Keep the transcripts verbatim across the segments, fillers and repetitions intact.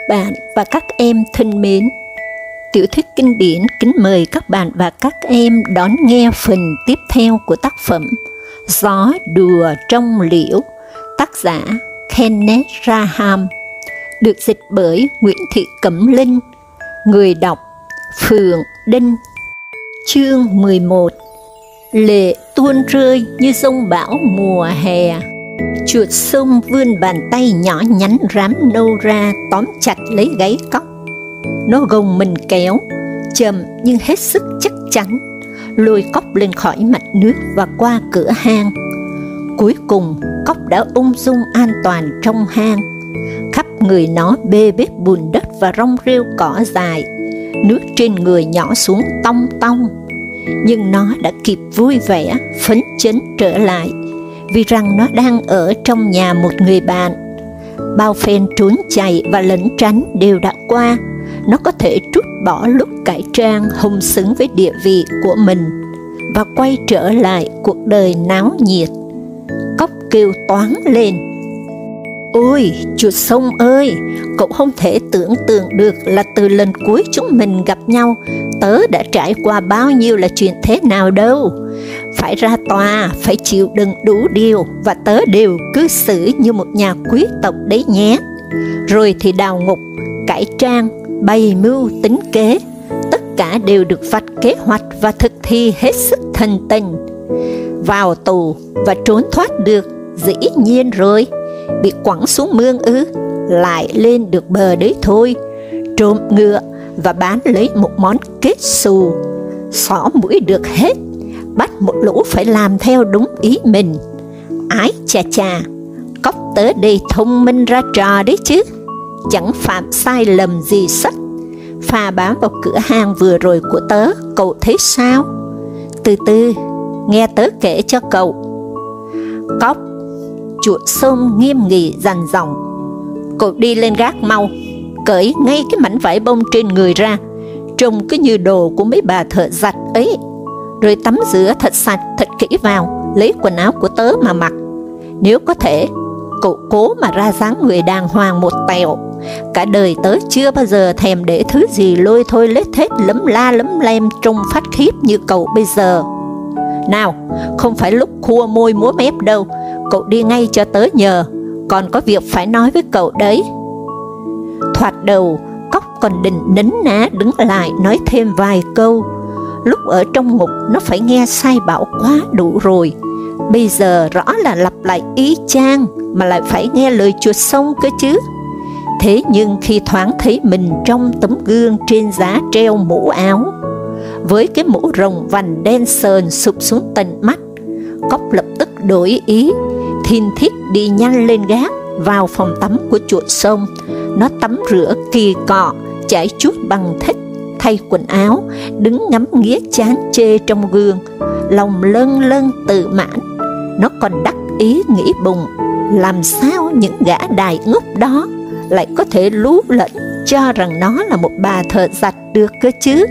bạn và các em thân mến, Tiểu thuyết kinh điển kính mời các bạn và các em đón nghe phần tiếp theo của tác phẩm Gió đùa trong liễu, tác giả Kenneth Grahame, được dịch bởi Nguyễn Thị Cẩm Linh, người đọc Phượng Đinh. Chương mười một. Lệ tuôn rơi như giông bão mùa hè. Chuột sông vươn bàn tay nhỏ nhắn rám nâu ra tóm chặt lấy gáy cóc. Nó gồng mình kéo, chậm nhưng hết sức chắc chắn, lôi cóc lên khỏi mặt nước và qua cửa hang. Cuối cùng, cóc đã ung dung an toàn trong hang. Khắp người nó bê bết bùn đất và rong rêu cỏ dài, nước trên người nhỏ xuống tong tong. Nhưng nó đã kịp vui vẻ, phấn chấn trở lại, vì rằng nó đang ở trong nhà một người bạn. Bao phen trốn chạy và lẩn tránh đều đã qua, nó có thể trút bỏ lúc cải trang hùng xứng với địa vị của mình và quay trở lại cuộc đời náo nhiệt. Cóc kêu toáng lên: "Ôi, chuột sông ơi, cậu không thể tưởng tượng được là từ lần cuối chúng mình gặp nhau, tớ đã trải qua bao nhiêu là chuyện thế nào đâu. Phải ra tòa, phải chịu đựng đủ điều, và tớ đều cư xử như một nhà quý tộc đấy nhé. Rồi thì đào ngục, cải trang, bày mưu tính kế, tất cả đều được vạch kế hoạch và thực thi hết sức thần tình. Vào tù và trốn thoát được, dĩ nhiên rồi. Bị quẳng xuống mương ư, lại lên được bờ đấy thôi. Trộm ngựa và bán lấy một món kết xù, xỏ mũi được hết, bắt một lũ phải làm theo đúng ý mình. Ái chà chà, cóc tớ đây thông minh ra trò đấy chứ, chẳng phạm sai lầm gì sách. Phà bám vào cửa hang vừa rồi của tớ, cậu thấy sao? Từ từ, nghe tớ kể cho cậu." Cóc, chuột sông nghiêm nghị dằn dòng: "Cậu đi lên gác mau, cởi ngay cái mảnh vải bông trên người ra, trông cứ như đồ của mấy bà thợ giặt ấy. Rồi tắm rửa thật sạch, thật kỹ vào, lấy quần áo của tớ mà mặc. Nếu có thể, cậu cố mà ra dáng người đàng hoàng một tẹo. Cả đời tớ chưa bao giờ thèm để thứ gì lôi thôi lết thết lấm la lấm lem trông phát khiếp như cậu bây giờ. Nào, không phải lúc khua môi múa mép đâu, cậu đi ngay cho tớ nhờ, còn có việc phải nói với cậu đấy." Thoạt đầu, cóc còn định nín ná đứng lại nói thêm vài câu. Lúc ở trong ngục nó phải nghe sai bảo quá đủ rồi, bây giờ rõ là lặp lại ý chang mà lại phải nghe lời chuột sông cơ chứ. Thế nhưng khi thoáng thấy mình trong tấm gương trên giá treo mũ áo, với cái mũ rồng vành đen sờn sụp xuống tận mắt, cóc lập tức đổi ý, thin thít đi nhanh lên gác vào phòng tắm của chuột sông. Nó tắm rửa kỳ cọ, chải chuốt bằng thích, thay quần áo, đứng ngắm nghía chán chê trong gương, lòng lâng lâng tự mãn. Nó còn đắc ý nghĩ bụng, làm sao những gã đài ngốc đó lại có thể lú lẫn cho rằng nó là một bà thợ giặt được cơ chứ.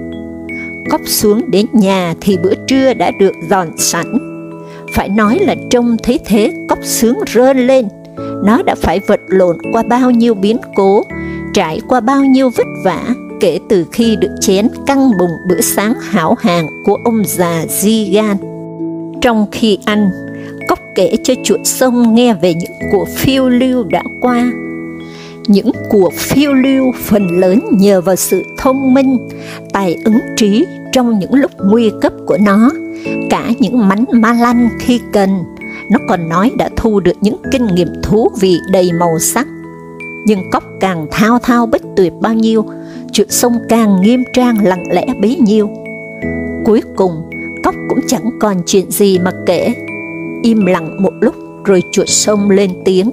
Cóc xuống đến nhà thì bữa trưa đã được dọn sẵn. Phải nói là trông thấy thế, cóc sướng rơn lên. Nó đã phải vật lộn qua bao nhiêu biến cố, trải qua bao nhiêu vất vả kể từ khi được chén căng bùng bữa sáng hảo hạng của ông già Gigan. Trong khi ăn, cóc kể cho chuột sông nghe về những cuộc phiêu lưu đã qua. Những cuộc phiêu lưu phần lớn nhờ vào sự thông minh, tài ứng trí trong những lúc nguy cấp của nó, cả những mánh ma lanh khi cần. Nó còn nói đã thu được những kinh nghiệm thú vị đầy màu sắc. Nhưng cóc càng thao thao bất tuyệt bao nhiêu, chuột sông càng nghiêm trang lặng lẽ bấy nhiêu. Cuối cùng, cóc cũng chẳng còn chuyện gì mà kể. Im lặng một lúc rồi chuột sông lên tiếng: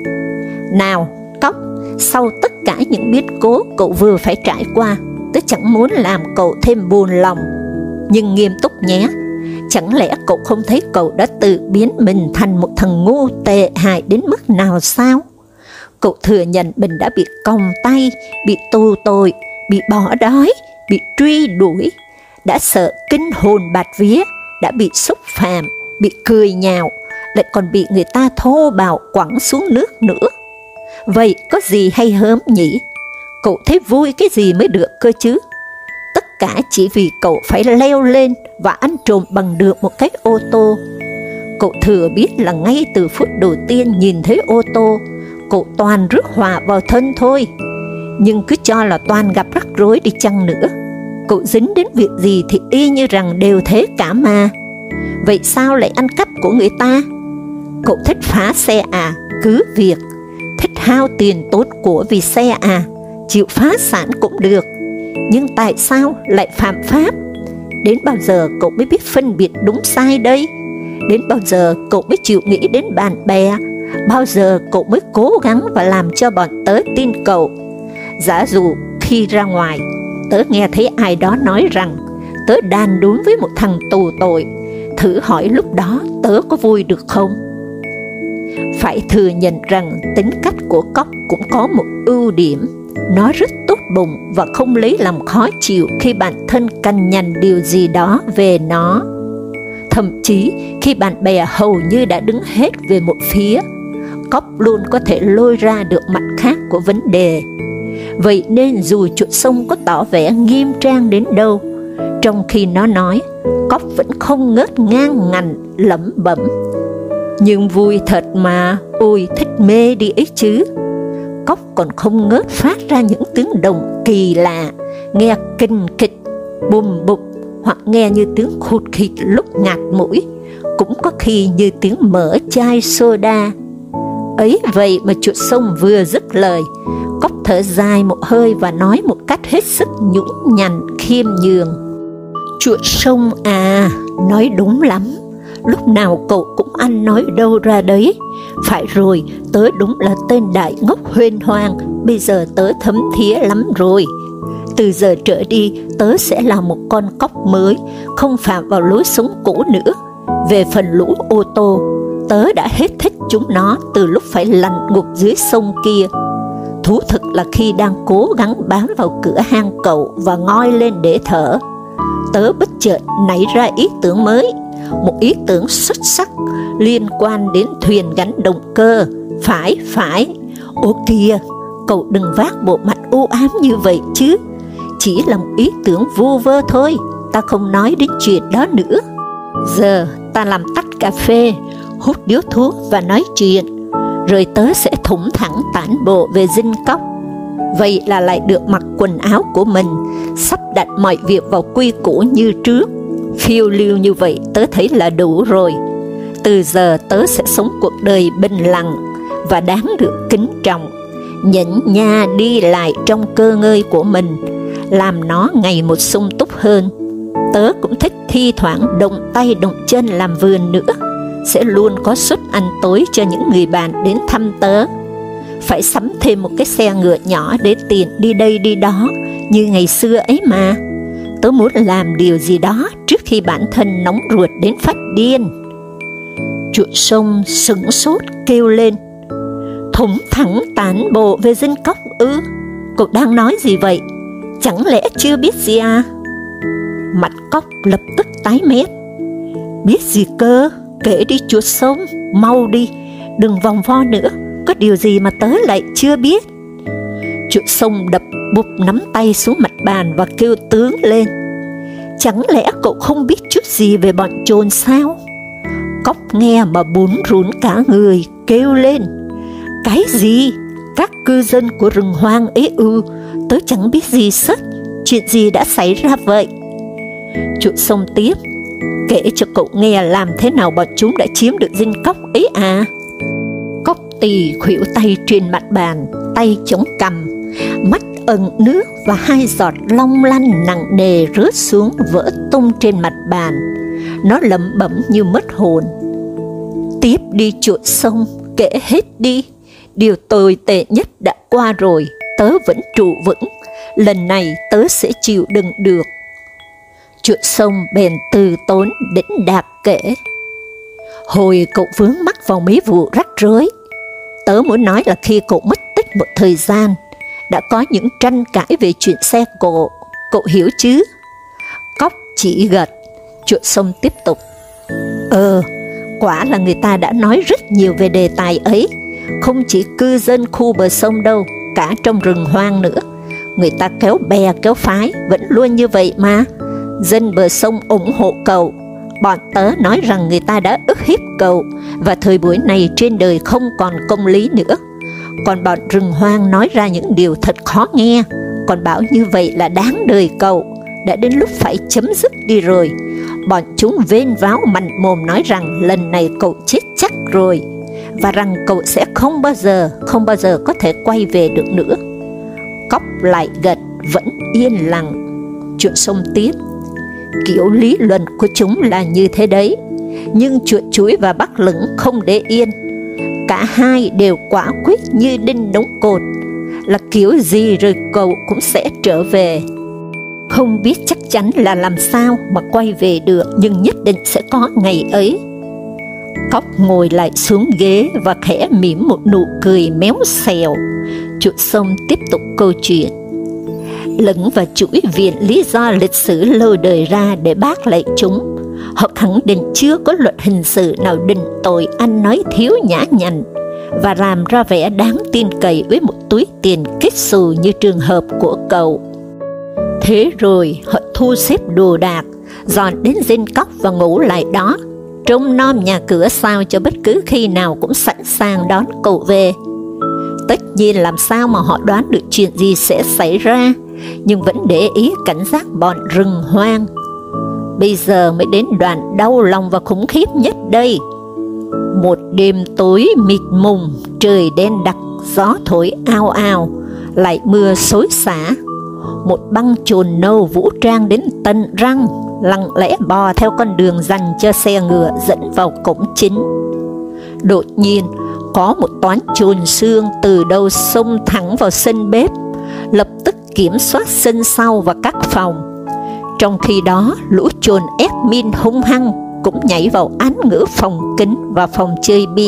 "Nào, cóc, sau tất cả những biến cố cậu vừa phải trải qua, tớ chẳng muốn làm cậu thêm buồn lòng. Nhưng nghiêm túc nhé, chẳng lẽ cậu không thấy cậu đã tự biến mình thành một thằng ngu tệ hại đến mức nào sao? Cậu thừa nhận mình đã bị còng tay, bị tù tội, bị bỏ đói, bị truy đuổi, đã sợ kinh hồn bạt vía, đã bị xúc phạm, bị cười nhạo, lại còn bị người ta thô bạo quẳng xuống nước nữa. Vậy có gì hay hớm nhỉ? cậu thấy vui cái gì mới được cơ chứ? Tất cả chỉ vì cậu phải leo lên và ăn trộm bằng được một cái ô tô. Cậu thừa biết là ngay từ phút đầu tiên nhìn thấy ô tô, cậu toàn rước họa vào thân thôi. Nhưng cứ cho là toàn gặp rắc rối đi chăng nữa, cậu dính đến việc gì thì y như rằng đều thế cả mà. Vậy sao lại ăn cắp của người ta? Cậu thích phá xe à? Cứ việc. Thích hao tiền tốn của vì xe à? Chịu phá sản cũng được. Nhưng tại sao lại phạm pháp? Đến bao giờ cậu mới biết phân biệt đúng sai đây? Đến bao giờ cậu mới chịu nghĩ đến bạn bè? Bao giờ cậu mới cố gắng và làm cho bọn tớ tin cậu? Giả dụ khi ra ngoài, tớ nghe thấy ai đó nói rằng tớ đàn đúm với một thằng tù tội, thử hỏi lúc đó tớ có vui được không? Phải thừa nhận rằng tính cách của cóc cũng có một ưu điểm. Nó rất tốt bụng và không lấy làm khó chịu khi bản thân cằn nhằn điều gì đó về nó. Thậm chí khi bạn bè hầu như đã đứng hết về một phía, cóc luôn có thể lôi ra được mặt khác của vấn đề. Vậy nên dù chuột sông có tỏ vẻ nghiêm trang đến đâu, trong khi nó nói, cóc vẫn không ngớt ngang ngành lẩm bẩm: nhưng vui thật mà, ôi thích mê đi ấy chứ. Cóc còn không ngớt phát ra những tiếng động kỳ lạ, nghe kinh kịch, bùm bụp, hoặc nghe như tiếng khụt khịt lúc ngạt mũi, cũng có khi như tiếng mở chai soda. Ấy vậy mà chuột sông vừa dứt lời, cóc thở dài một hơi và nói một cách hết sức nhũng nhằn khiêm nhường: chuột sông à, nói đúng lắm, lúc nào cậu cũng ăn nói đâu ra đấy. Phải rồi, tớ đúng là tên đại ngốc huênh hoang, bây giờ tớ thấm thía lắm rồi. Từ giờ trở đi, tớ sẽ là một con cóc mới, không phạm vào lối sống cũ nữa. Về phần lũ ô tô, tớ đã hết thích chúng nó từ lúc phải lặn ngục dưới sông kia. Thú thực là khi đang cố gắng bám vào cửa hang cậu và ngoi lên để thở, tớ bất chợt nảy ra ý tưởng mới, một ý tưởng xuất sắc liên quan đến thuyền gắn động cơ. Phải, phải, ô kìa, cậu đừng vác bộ mặt u ám như vậy chứ. Chỉ là một ý tưởng vu vơ thôi, ta không nói đến chuyện đó nữa. Giờ ta làm tách cà phê, hút điếu thuốc và nói chuyện, rồi tớ sẽ thủng thẳng tản bộ về dinh cóc. Vậy là lại được mặc quần áo của mình, sắp đặt mọi việc vào quy củ như trước. Phiêu lưu như vậy tớ thấy là đủ rồi. Từ giờ tớ sẽ sống cuộc đời bình lặng và đáng được kính trọng, nhẫn nha đi lại trong cơ ngơi của mình, làm nó ngày một sung túc hơn. Tớ cũng thích thi thoảng động tay động chân làm vườn nữa, sẽ luôn có suất ăn tối cho những người bạn đến thăm tớ. Phải sắm thêm một cái xe ngựa nhỏ để tiện đi đây đi đó như ngày xưa ấy mà. Tớ muốn làm điều gì đó trước khi bản thân nóng ruột đến phát điên. Chuột sông sững sốt kêu lên: thủng thẳng tản bộ về dinh cóc ư? Cậu đang nói gì vậy? Chẳng lẽ chưa biết gì à? Mặt cóc lập tức tái mét. Biết gì cơ? Kể đi chuột sông, mau đi, đừng vòng vo nữa, có điều gì mà tớ lại chưa biết? Chuột sông đập bụp nắm tay xuống mặt bàn và kêu tướng lên: chẳng lẽ cậu không biết chút gì về bọn chồn sao? Cóc nghe mà bún rún cả người, kêu lên: cái gì? Các cư dân của rừng hoang ấy ư? Tớ chẳng biết gì sất, chuyện gì đã xảy ra vậy? Chuột sông tiếp: kể cho cậu nghe làm thế nào bọn chúng đã chiếm được dinh cóc ấy à? Cóc tì khuỷu tay trên mặt bàn, tay chống cằm, mắt ẩn nước và hai giọt long lanh nặng nề rớt xuống vỡ tung trên mặt bàn. Nó lẩm bẩm như mất hồn: tiếp đi chuột sông, kể hết đi. Điều tồi tệ nhất đã qua rồi, tớ vẫn trụ vững, lần này tớ sẽ chịu đựng được. Chuột sông bèn từ tốn đĩnh đạc kể: hồi cậu vướng mắc vào mấy vụ rắc rối, tớ muốn nói là khi cậu mất tích một thời gian, đã có những tranh cãi về chuyện xe cộ, cậu hiểu chứ? Cóc chỉ gật. Chuột sông tiếp tục: Ờ, quả là người ta đã nói rất nhiều về đề tài ấy, không chỉ cư dân khu bờ sông đâu, cả trong rừng hoang nữa. người ta kéo bè kéo phái vẫn luôn như vậy mà. Dân bờ sông ủng hộ cậu, bọn tớ nói rằng người ta đã ức hiếp cậu, và thời buổi này trên đời không còn công lý nữa. Còn bọn rừng hoang nói ra những điều thật khó nghe, còn bảo như vậy là đáng đời cậu, đã đến lúc phải chấm dứt đi rồi. Bọn chúng vênh váo mạnh mồm nói rằng lần này cậu chết chắc rồi, và rằng cậu sẽ không bao giờ, không bao giờ có thể quay về được nữa. Cóc lại gật, vẫn yên lặng. Chuột sông tiếp: kiểu lý luận của chúng là như thế đấy, nhưng chuột chuối và Bắc Lửng không để yên. Cả hai đều quả quyết như đinh đóng cột, là kiểu gì rồi cậu cũng sẽ trở về. Không biết chắc chắn là làm sao mà quay về được, nhưng nhất định sẽ có ngày ấy. Cóc ngồi lại xuống ghế và khẽ mỉm một nụ cười méo xèo. Chuột sông tiếp tục câu chuyện: Lửng và chuỗi viện lý do lịch sử lâu đời ra để bác lại chúng. Họ khẳng định chưa có luật hình sự nào định tội ăn nói thiếu nhã nhặn và làm ra vẻ đáng tin cậy với một túi tiền kết xù như trường hợp của cậu. Thế rồi họ thu xếp đồ đạc, dọn đến dinh cóc và ngủ lại đó, trông nom nhà cửa sao cho bất cứ khi nào cũng sẵn sàng đón cậu về. Tất nhiên làm sao mà họ đoán được chuyện gì sẽ xảy ra, nhưng vẫn để ý cảnh giác bọn rừng hoang. Bây giờ mới đến đoạn đau lòng và khủng khiếp nhất đây. Một đêm tối mịt mùng, trời đen đặc, gió thổi ao ao, lại mưa xối xả. Một băng chồn nâu vũ trang đến tận răng, lặng lẽ bò theo con đường dành cho xe ngựa dẫn vào cổng chính. Đột nhiên, có một toán chồn xương từ đầu xông thẳng vào sân bếp, lập tức kiểm soát sân sau và các phòng. Trong khi đó, lũ chồn ép min hung hăng cũng nhảy vào án ngữ phòng kính và phòng chơi bia,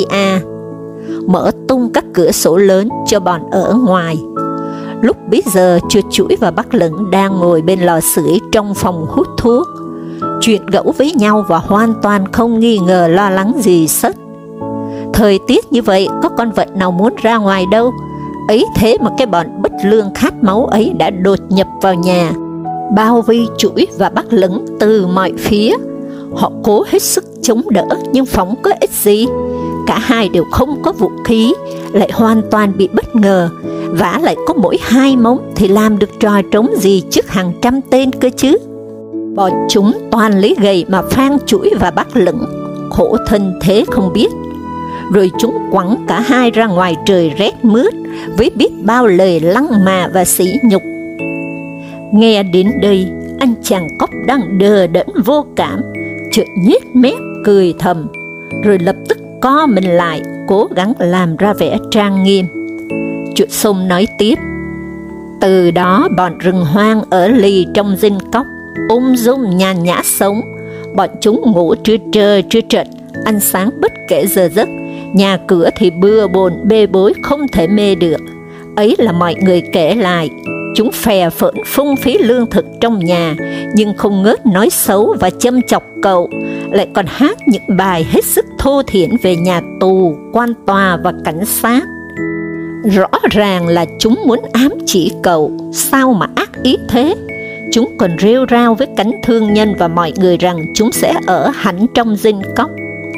mở tung các cửa sổ lớn cho bọn ở ngoài. Lúc bấy giờ, chuột chuỗi và Bắc Lửng đang ngồi bên lò sưởi trong phòng hút thuốc, chuyện gẫu với nhau và hoàn toàn không nghi ngờ lo lắng gì sất. Thời tiết như vậy, có con vật nào muốn ra ngoài đâu, ấy thế mà cái bọn bất lương khát máu ấy đã đột nhập vào nhà, bao vây chuỗi và Bắc Lửng từ mọi phía. Họ cố hết sức chống đỡ nhưng phóng có ích gì, cả hai đều không có vũ khí, lại hoàn toàn bị bất ngờ, vả lại có mỗi hai móng thì làm được trò trống gì trước hàng trăm tên cơ chứ. Bọn chúng toàn lấy gậy mà phang chuỗi và Bắc Lửng, khổ thân thế không biết. Rồi chúng quẳng cả hai ra ngoài trời rét mướt với biết bao lời lăng mạ và sỉ nhục. Nghe đến đây, anh chàng cóc đang đờ đẫn vô cảm, chợt nhếch mép cười thầm, rồi lập tức co mình lại, cố gắng làm ra vẻ trang nghiêm. Chuột sông nói tiếp: Từ đó bọn rừng hoang ở lì trong dinh cóc, ung dung nhàn nhã sống. Bọn chúng ngủ trưa trơ trưa trật, ăn sáng bất kể giờ giấc, nhà cửa thì bừa bộn bê bối không thể mê được. Ấy là mọi người kể lại. Chúng phè phỡn phung phí lương thực trong nhà, nhưng không ngớt nói xấu và châm chọc cậu, lại còn hát những bài hết sức thô thiển về nhà tù, quan tòa và cảnh sát. Rõ ràng là chúng muốn ám chỉ cậu, sao mà ác ý thế. Chúng còn rêu rao với cánh thương nhân và mọi người rằng chúng sẽ ở hẳn trong dinh cóc.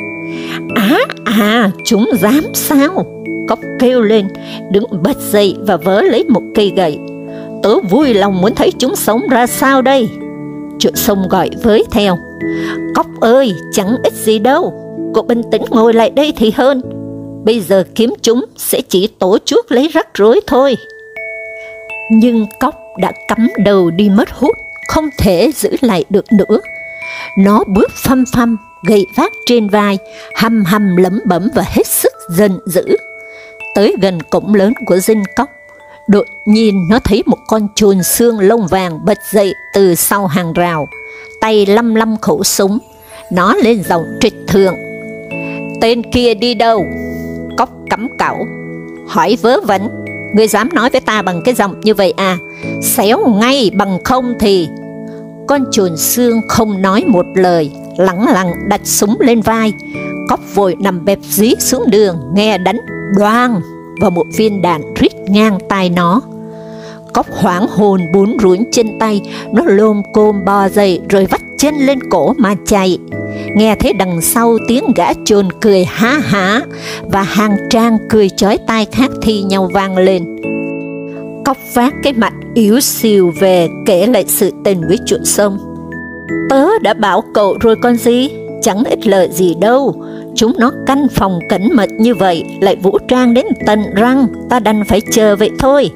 Á à, chúng dám sao? Cóc kêu lên, đứng bật dậy và vớ lấy một cây gậy. Tớ vui lòng muốn thấy chúng sống ra sao đây? Chuột sông gọi với theo: Cóc ơi, chẳng ích gì đâu, cậu bình tĩnh ngồi lại đây thì hơn. Bây giờ kiếm chúng sẽ chỉ tổ chuốc lấy rắc rối thôi. Nhưng cóc đã cắm đầu đi mất hút, không thể giữ lại được nữa. Nó bước phăm phăm, gậy vác trên vai, hầm hầm lẩm bẩm và hết sức giận dữ. Tới gần cổng lớn của dinh cóc, đột nhiên nó thấy một con chồn xương lông vàng bật dậy từ sau hàng rào, tay lăm lăm khẩu súng. Nó lên giọng trịch thượng: Tên kia đi đâu? Cóc cắm cẩu: Hỏi vớ vẩn, ngươi dám nói với ta bằng cái giọng như vậy à? Xéo ngay, bằng không thì... Con chồn xương không nói một lời, lẳng lặng đặt súng lên vai. Cóc vội nằm bẹp dí xuống đường, nghe đánh đoang và một viên đạn rít ngang tai nó. Cóc hoảng hồn bún rủn trên tay, nó lồm cồm bò dậy rồi vắt chân lên cổ mà chạy. Nghe thấy đằng sau tiếng gã chồn cười há há và hàng trang cười chói tai khác thi nhau vang lên. Cóc vác cái mặt yếu xìu về kể lại sự tình với chuột sông. Tớ đã bảo cậu rồi con gì, chẳng ích lợi gì đâu. Chúng nó căn phòng cẩn mật như vậy, lại vũ trang đến tận răng, ta đành phải chờ vậy thôi.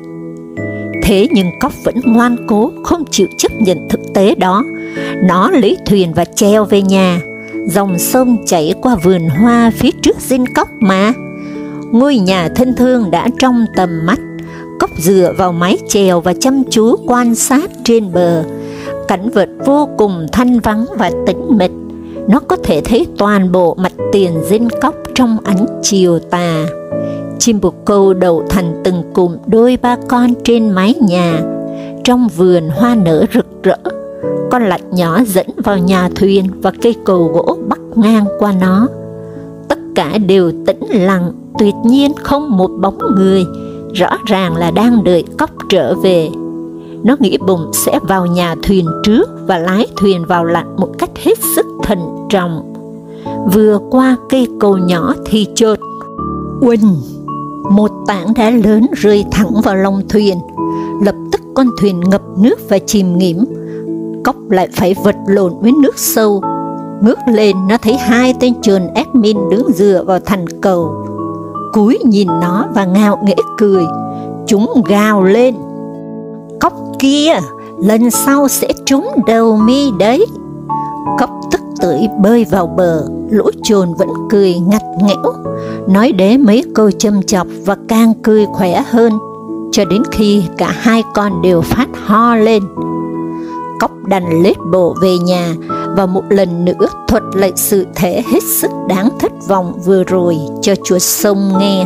Thế nhưng cóc vẫn ngoan cố, không chịu chấp nhận thực tế đó. Nó lấy thuyền và chèo về nhà. Dòng sông chảy qua vườn hoa phía trước dinh cóc mà. Ngôi nhà thân thương đã trong tầm mắt. Cóc dựa vào mái chèo và chăm chú quan sát trên bờ. Cảnh vật vô cùng thanh vắng và tĩnh mịch. Nó có thể thấy toàn bộ mặt tiền dinh cóc trong ánh chiều tà. Chim bồ câu đậu thành từng cụm đôi ba con trên mái nhà. Trong vườn hoa nở rực rỡ, con lạch nhỏ dẫn vào nhà thuyền và cây cầu gỗ bắc ngang qua nó. Tất cả đều tĩnh lặng, tuyệt nhiên không một bóng người, rõ ràng là đang đợi cóc trở về. Nó nghĩ bụng sẽ vào nhà thuyền trước và lái thuyền vào lặn một cách hết sức thận trọng. Vừa qua cây cầu nhỏ thì chợt uỳnh, một tảng đá lớn rơi thẳng vào lòng thuyền. Lập tức con thuyền ngập nước và chìm nghỉm. Cóc lại phải vật lộn với nước sâu. Ngước lên nó thấy hai tên trồn admin đứng dựa vào thành cầu. Cúi nhìn nó và ngạo nghễ cười. Chúng gào lên: "Cóc kia, lần sau sẽ trúng đầu mi đấy." Cóc tức tưởi bơi vào bờ, lũ trồn vẫn cười ngặt nghẽo, nói đế mấy câu châm chọc và càng cười khỏe hơn, cho đến khi cả hai con đều phát ho lên. Cóc đành lết bộ về nhà và một lần nữa thuật lại sự thể hết sức đáng thất vọng vừa rồi cho chuột sông nghe.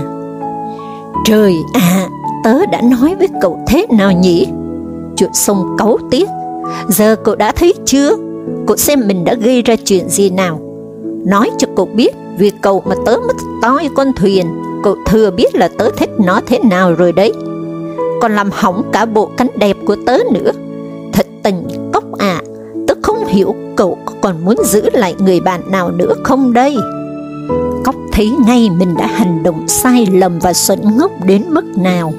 "Trời ạ, tớ đã nói với cậu thế nào nhỉ?" Chuột sông cáu tiếc. "Giờ cậu đã thấy chưa? Cậu xem mình đã gây ra chuyện gì nào. Nói cho cậu biết, vì cậu mà tớ mất toi con thuyền, cậu thừa biết là tớ thích nó thế nào rồi đấy. Còn làm hỏng cả bộ cánh đẹp của tớ nữa. Thật tình Cóc ạ, à, tớ không hiểu cậu còn muốn giữ lại người bạn nào nữa không đây?" Cóc thấy ngay mình đã hành động sai lầm và xuẩn ngốc đến mức nào.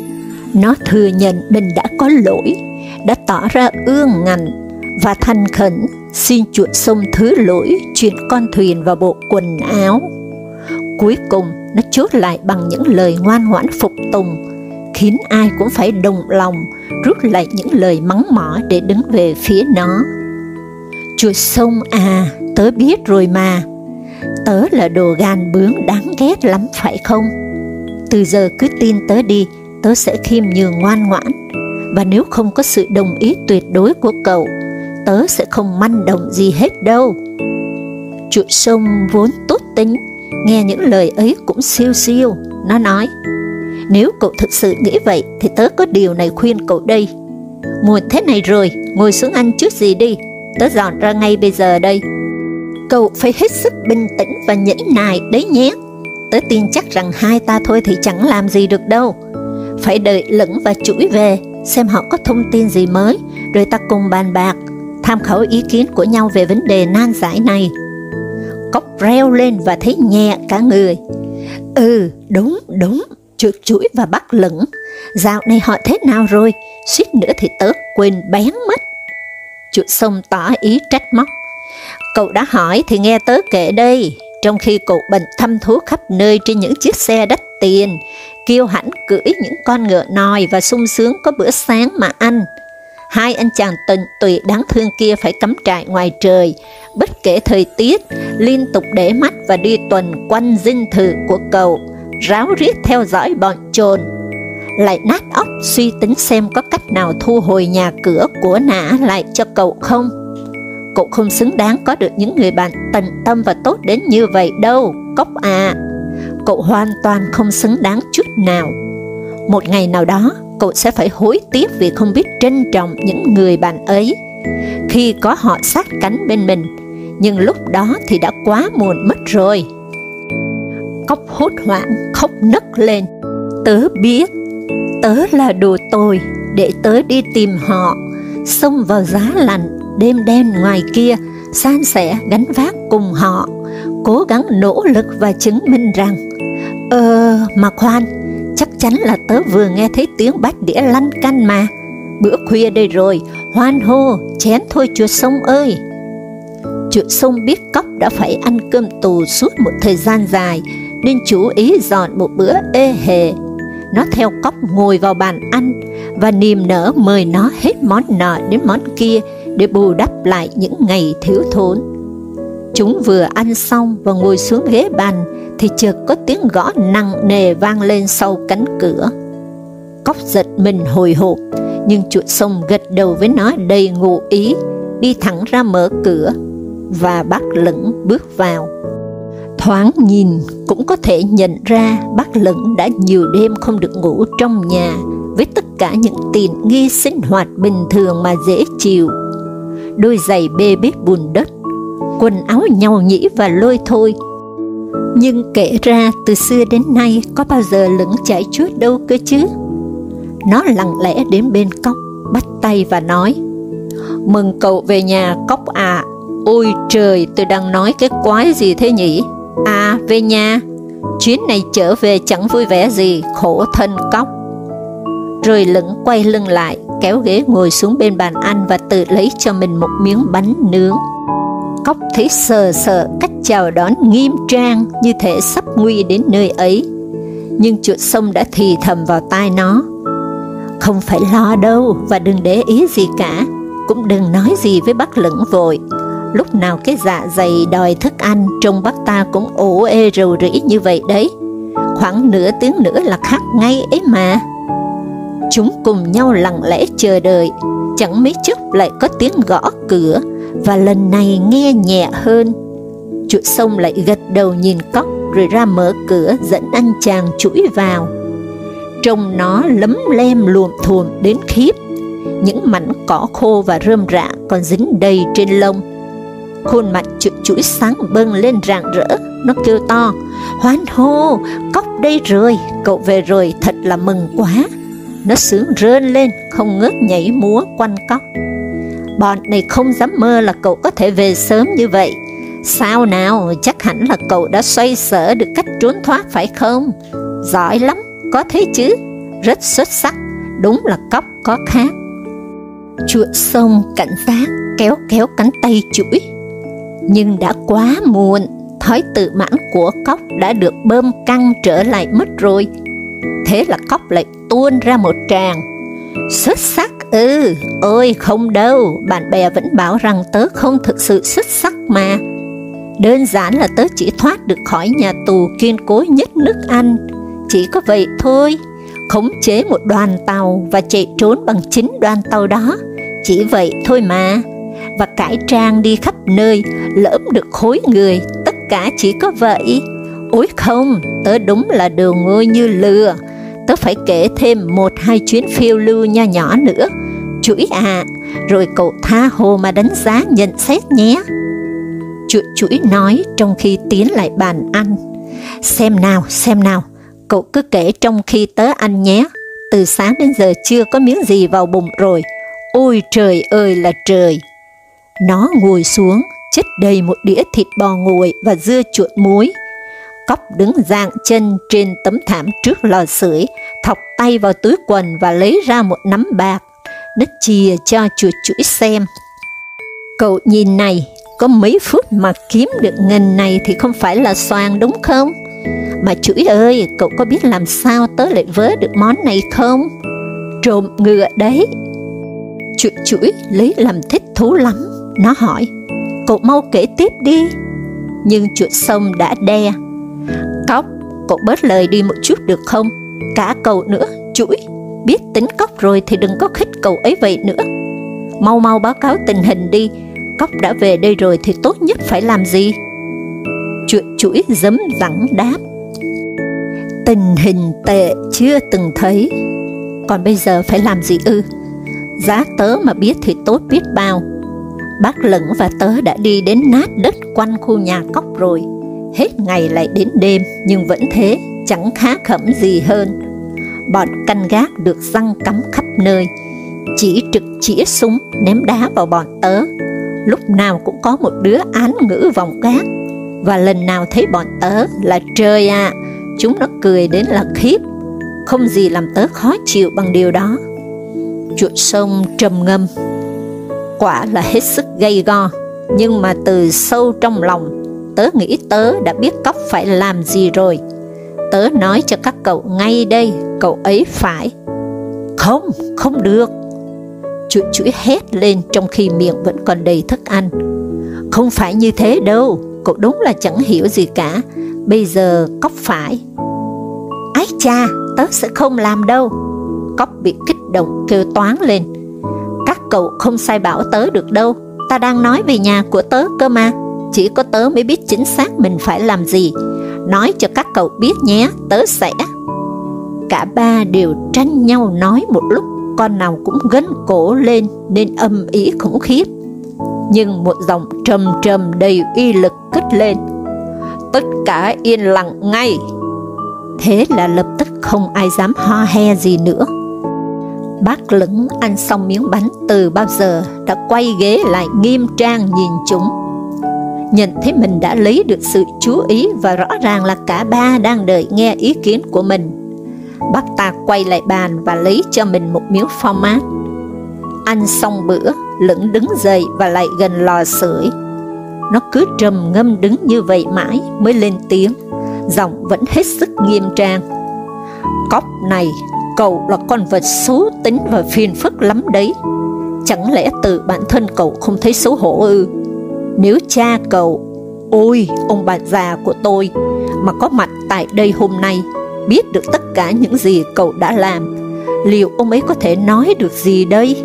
Nó thừa nhận mình đã có lỗi, đã tỏ ra ương ngạnh và thành khẩn xin chuột sông thứ lỗi chuyển con thuyền vào bộ quần áo. Cuối cùng nó chốt lại bằng những lời ngoan ngoãn phục tùng, khiến ai cũng phải đồng lòng rút lại những lời mắng mỏ để đứng về phía nó. "Chuột sông à, tớ biết rồi mà. Tớ là đồ gan bướng đáng ghét lắm phải không? Từ giờ cứ tin tớ đi, tớ sẽ khiêm nhường ngoan ngoãn. Và nếu không có sự đồng ý tuyệt đối của cậu, tớ sẽ không manh động gì hết đâu." Chuột sông vốn tốt tính, nghe những lời ấy cũng siêu siêu. Nó nói: "Nếu cậu thực sự nghĩ vậy thì tớ có điều này khuyên cậu đây. Muộn thế này rồi, ngồi xuống ăn chút gì đi, tớ dọn ra ngay bây giờ đây. Cậu phải hết sức bình tĩnh và nhẫn nại đấy nhé. Tớ tin chắc rằng hai ta thôi thì chẳng làm gì được đâu. Phải đợi Lững và Chuỗi về, xem họ có thông tin gì mới, rồi ta cùng bàn bạc, tham khảo ý kiến của nhau về vấn đề nan giải này." Cóc reo lên và thấy nhẹ cả người. "Ừ, đúng, đúng, Chuột Chuỗi và bác Lững, dạo này họ thế nào rồi? Suýt nữa thì tớ quên bén mất." Chuột sông tỏ ý trách móc. "Cậu đã hỏi thì nghe tớ kể đây. Trong khi cậu bận thăm thú khắp nơi trên những chiếc xe đắt tiền, kiêu hãnh cưỡi những con ngựa nòi và sung sướng có bữa sáng mà ăn, hai anh chàng tận tụy đáng thương kia phải cắm trại ngoài trời, bất kể thời tiết, liên tục để mắt và đi tuần quanh dinh thự của cậu, ráo riết theo dõi bọn trồn. Lại nát óc suy tính xem có cách nào thu hồi nhà cửa của nã lại cho cậu không. Cậu không xứng đáng có được những người bạn tận tâm và tốt đến như vậy đâu, Cóc à. Cậu hoàn toàn không xứng đáng chút nào. Một ngày nào đó, cậu sẽ phải hối tiếc vì không biết trân trọng những người bạn ấy, khi có họ sát cánh bên mình, nhưng lúc đó thì đã quá muộn mất rồi." Cóc hốt hoảng khóc nấc lên. "Tớ biết, tớ là đồ tồi, để tớ đi tìm họ, xông vào giá lạnh, đêm đen ngoài kia, san sẻ gánh vác cùng họ, cố gắng nỗ lực và chứng minh rằng, Ờ, mà khoan, chắc chắn là tớ vừa nghe thấy tiếng bát đĩa lăn canh mà, bữa khuya đây rồi, hoan hô, chén thôi chuột sông ơi. Chuột sông biết cóc đã phải ăn cơm tù suốt một thời gian dài, nên chú ý dọn một bữa ê hề. Nó theo cóc ngồi vào bàn ăn, và niềm nở mời nó hết món nọ đến món kia để bù đắp lại những ngày thiếu thốn. Chúng vừa ăn xong và ngồi xuống ghế bàn, thì chợt có tiếng gõ nặng nề vang lên sau cánh cửa. Cóc giật mình hồi hộp, nhưng chuột sông gật đầu với nó đầy ngụ ý, đi thẳng ra mở cửa, và bác Lửng bước vào. Thoáng nhìn cũng có thể nhận ra bác Lửng đã nhiều đêm không được ngủ trong nhà, với tất cả những tiện nghi sinh hoạt bình thường mà dễ chịu. Đôi giày bê bết bùn đất, quần áo nhàu nhĩ và lôi thôi. Nhưng kể ra từ xưa đến nay có bao giờ Lửng chải chuốt đâu cơ chứ. Nó lặng lẽ đến bên cóc, bắt tay và nói, Mừng cậu về nhà cóc à. Ôi trời, tôi đang nói cái quái gì thế nhỉ? À, về nhà. Chuyến này trở về chẳng vui vẻ gì, khổ thân cóc. Rồi Lửng quay lưng lại, kéo ghế ngồi xuống bên bàn ăn và tự lấy cho mình một miếng bánh nướng. Cóc thấy sờ sờ cách chào đón nghiêm trang, như thể sắp nguy đến nơi ấy. Nhưng chuột sông đã thì thầm vào tai nó, Không phải lo đâu, và đừng để ý gì cả, cũng đừng nói gì với bác Lửng vội. Lúc nào cái dạ dày đòi thức ăn, trông bác ta cũng ổ ê rầu rĩ như vậy đấy. Khoảng nửa tiếng nữa là khác ngay ấy mà. Chúng cùng nhau lặng lẽ chờ đợi. Chẳng mấy chốc lại có tiếng gõ cửa, và lần này nghe nhẹ hơn. Chuột sông lại gật đầu nhìn cóc, rồi ra mở cửa dẫn anh chàng chuỗi vào. Trông nó lấm lem luồm thuồm đến khiếp. Những mảnh cỏ khô và rơm rạ còn dính đầy trên lông. Khuôn mặt chuột chuỗi sáng bừng lên rạng rỡ. Nó kêu to, hoan hô, cóc đây rồi, cậu về rồi, thật là mừng quá. Nó sướng rơn lên, không ngớt nhảy múa quanh cóc. Bọn này không dám mơ là cậu có thể về sớm như vậy. Sao nào, chắc hẳn là cậu đã xoay sở được cách trốn thoát phải không? Giỏi lắm, có thế chứ, rất xuất sắc, đúng là cóc có khác. Chuột sông cảnh giác kéo kéo cánh tay chuỗi. Nhưng đã quá muộn, thói tự mãn của cóc đã được bơm căng trở lại mất rồi. Thế là cóc lại tuôn ra một tràng, xuất sắc ư, ừ, ôi không đâu, bạn bè vẫn bảo rằng tớ không thực sự xuất sắc mà. Đơn giản là tớ chỉ thoát được khỏi nhà tù kiên cố nhất nước Anh, chỉ có vậy thôi. Khống chế một đoàn tàu và chạy trốn bằng chính đoàn tàu đó, chỉ vậy thôi mà. Và cải trang đi khắp nơi, lỡm được khối người, tất cả chỉ có vậy. Ôi không, tớ đúng là đồ ngu như lừa. Tớ phải kể thêm một hai chuyến phiêu lưu nho nhỏ nữa, chuỗi à, rồi cậu tha hồ mà đánh giá nhận xét nhé. Chuỗi chuỗi nói trong khi tiến lại bàn ăn. Xem nào, xem nào, cậu cứ kể trong khi tớ ăn nhé. Từ sáng đến giờ chưa có miếng gì vào bụng rồi. Ôi trời ơi là trời. Nó ngồi xuống, chất đầy một đĩa thịt bò nguội và dưa chuột muối. Cóc đứng dạng chân trên tấm thảm trước lò sưởi, thọc tay vào túi quần và lấy ra một nắm bạc. Nó chìa cho chuột chuỗi xem. Cậu nhìn này, có mấy phút mà kiếm được ngần này thì không phải là xoàng đúng không? Mà chuỗi ơi, cậu có biết làm sao tớ lại vớ được món này không? Trộm ngựa đấy. Chuỗi chuỗi lấy làm thích thú lắm. Nó hỏi, cậu mau kể tiếp đi. Nhưng chuột sông đã đe. Cóc, cậu bớt lời đi một chút được không? Cả cậu nữa, chuỗi. Biết tính cóc rồi thì đừng có khích cậu ấy vậy nữa. Mau mau báo cáo tình hình đi. Cóc đã về đây rồi thì tốt nhất phải làm gì? Chuột chuỗi giấm giẳng đáp. Tình hình tệ chưa từng thấy. Còn bây giờ phải làm gì ư? Giá tớ mà biết thì tốt biết bao. Bác Lửng và tớ đã đi đến nát đất quanh khu nhà cóc rồi. Hết ngày lại đến đêm, nhưng vẫn thế, chẳng khá khẩm gì hơn. Bọn canh gác được giăng cắm khắp nơi, chỉ trực chĩa súng ném đá vào bọn tớ. Lúc nào cũng có một đứa án ngữ vòng gác, và lần nào thấy bọn tớ là trời ạ, à, chúng nó cười đến là khiếp, không gì làm tớ khó chịu bằng điều đó. Chuột sông trầm ngâm. Quả là hết sức gay go, nhưng mà từ sâu trong lòng, tớ nghĩ tớ đã biết Cóc phải làm gì rồi. Tớ nói cho các cậu ngay đây, cậu ấy phải. Không, không được. Chuột chũi hét lên trong khi miệng vẫn còn đầy thức ăn. Không phải như thế đâu, cậu đúng là chẳng hiểu gì cả. Bây giờ Cóc phải. Ái cha, tớ sẽ không làm đâu. Cóc bị kích động kêu toáng lên. Các cậu không sai bảo tớ được đâu, ta đang nói về nhà của tớ cơ mà. Chỉ có tớ mới biết chính xác mình phải làm gì. Nói cho các cậu biết nhé, tớ sẽ. Cả ba đều tranh nhau nói một lúc, con nào cũng gân cổ lên nên âm ỉ khủng khiếp. Nhưng một giọng trầm trầm đầy uy lực cất lên. Tất cả yên lặng ngay. Thế là lập tức không ai dám ho he gì nữa. Bác Lửng ăn xong miếng bánh từ bao giờ đã quay ghế lại nghiêm trang nhìn chúng. Nhận thấy mình đã lấy được sự chú ý và rõ ràng là cả ba đang đợi nghe ý kiến của mình. Bác ta quay lại bàn và lấy cho mình một miếng phao mát. Ăn xong bữa, Lửng đứng dậy và lại gần lò sưởi. Nó cứ trầm ngâm đứng như vậy mãi mới lên tiếng, giọng vẫn hết sức nghiêm trang. Cóc này, cậu là con vật xấu tính và phiền phức lắm đấy. Chẳng lẽ tự bản thân cậu không thấy xấu hổ ư? Nếu cha cậu, ôi ông bà già của tôi, mà có mặt tại đây hôm nay, biết được tất cả những gì cậu đã làm, liệu ông ấy có thể nói được gì đây?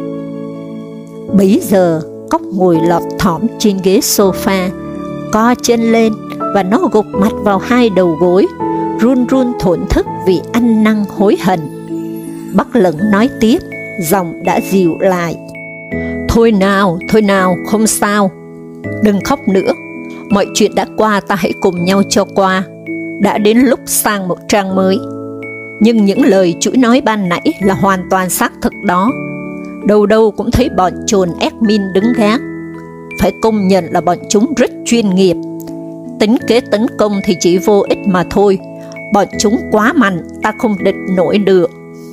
Bấy giờ Cóc ngồi lọt thỏm trên ghế sofa, co chân lên và nó gục mặt vào hai đầu gối, run run thổn thức vì ăn năn hối hận. Bác Lửng nói tiếp, giọng đã dịu lại. Thôi nào, thôi nào, không sao. Đừng khóc nữa, mọi chuyện đã qua, ta hãy cùng nhau cho qua. Đã đến lúc sang một trang mới. Nhưng những lời Chuỗi nói ban nãy là hoàn toàn xác thực đó. Đâu đâu cũng thấy bọn trồn admin đứng gác. Phải công nhận là bọn chúng rất chuyên nghiệp. Tính kế tấn công thì chỉ vô ích mà thôi. Bọn chúng quá mạnh, ta không địch nổi được.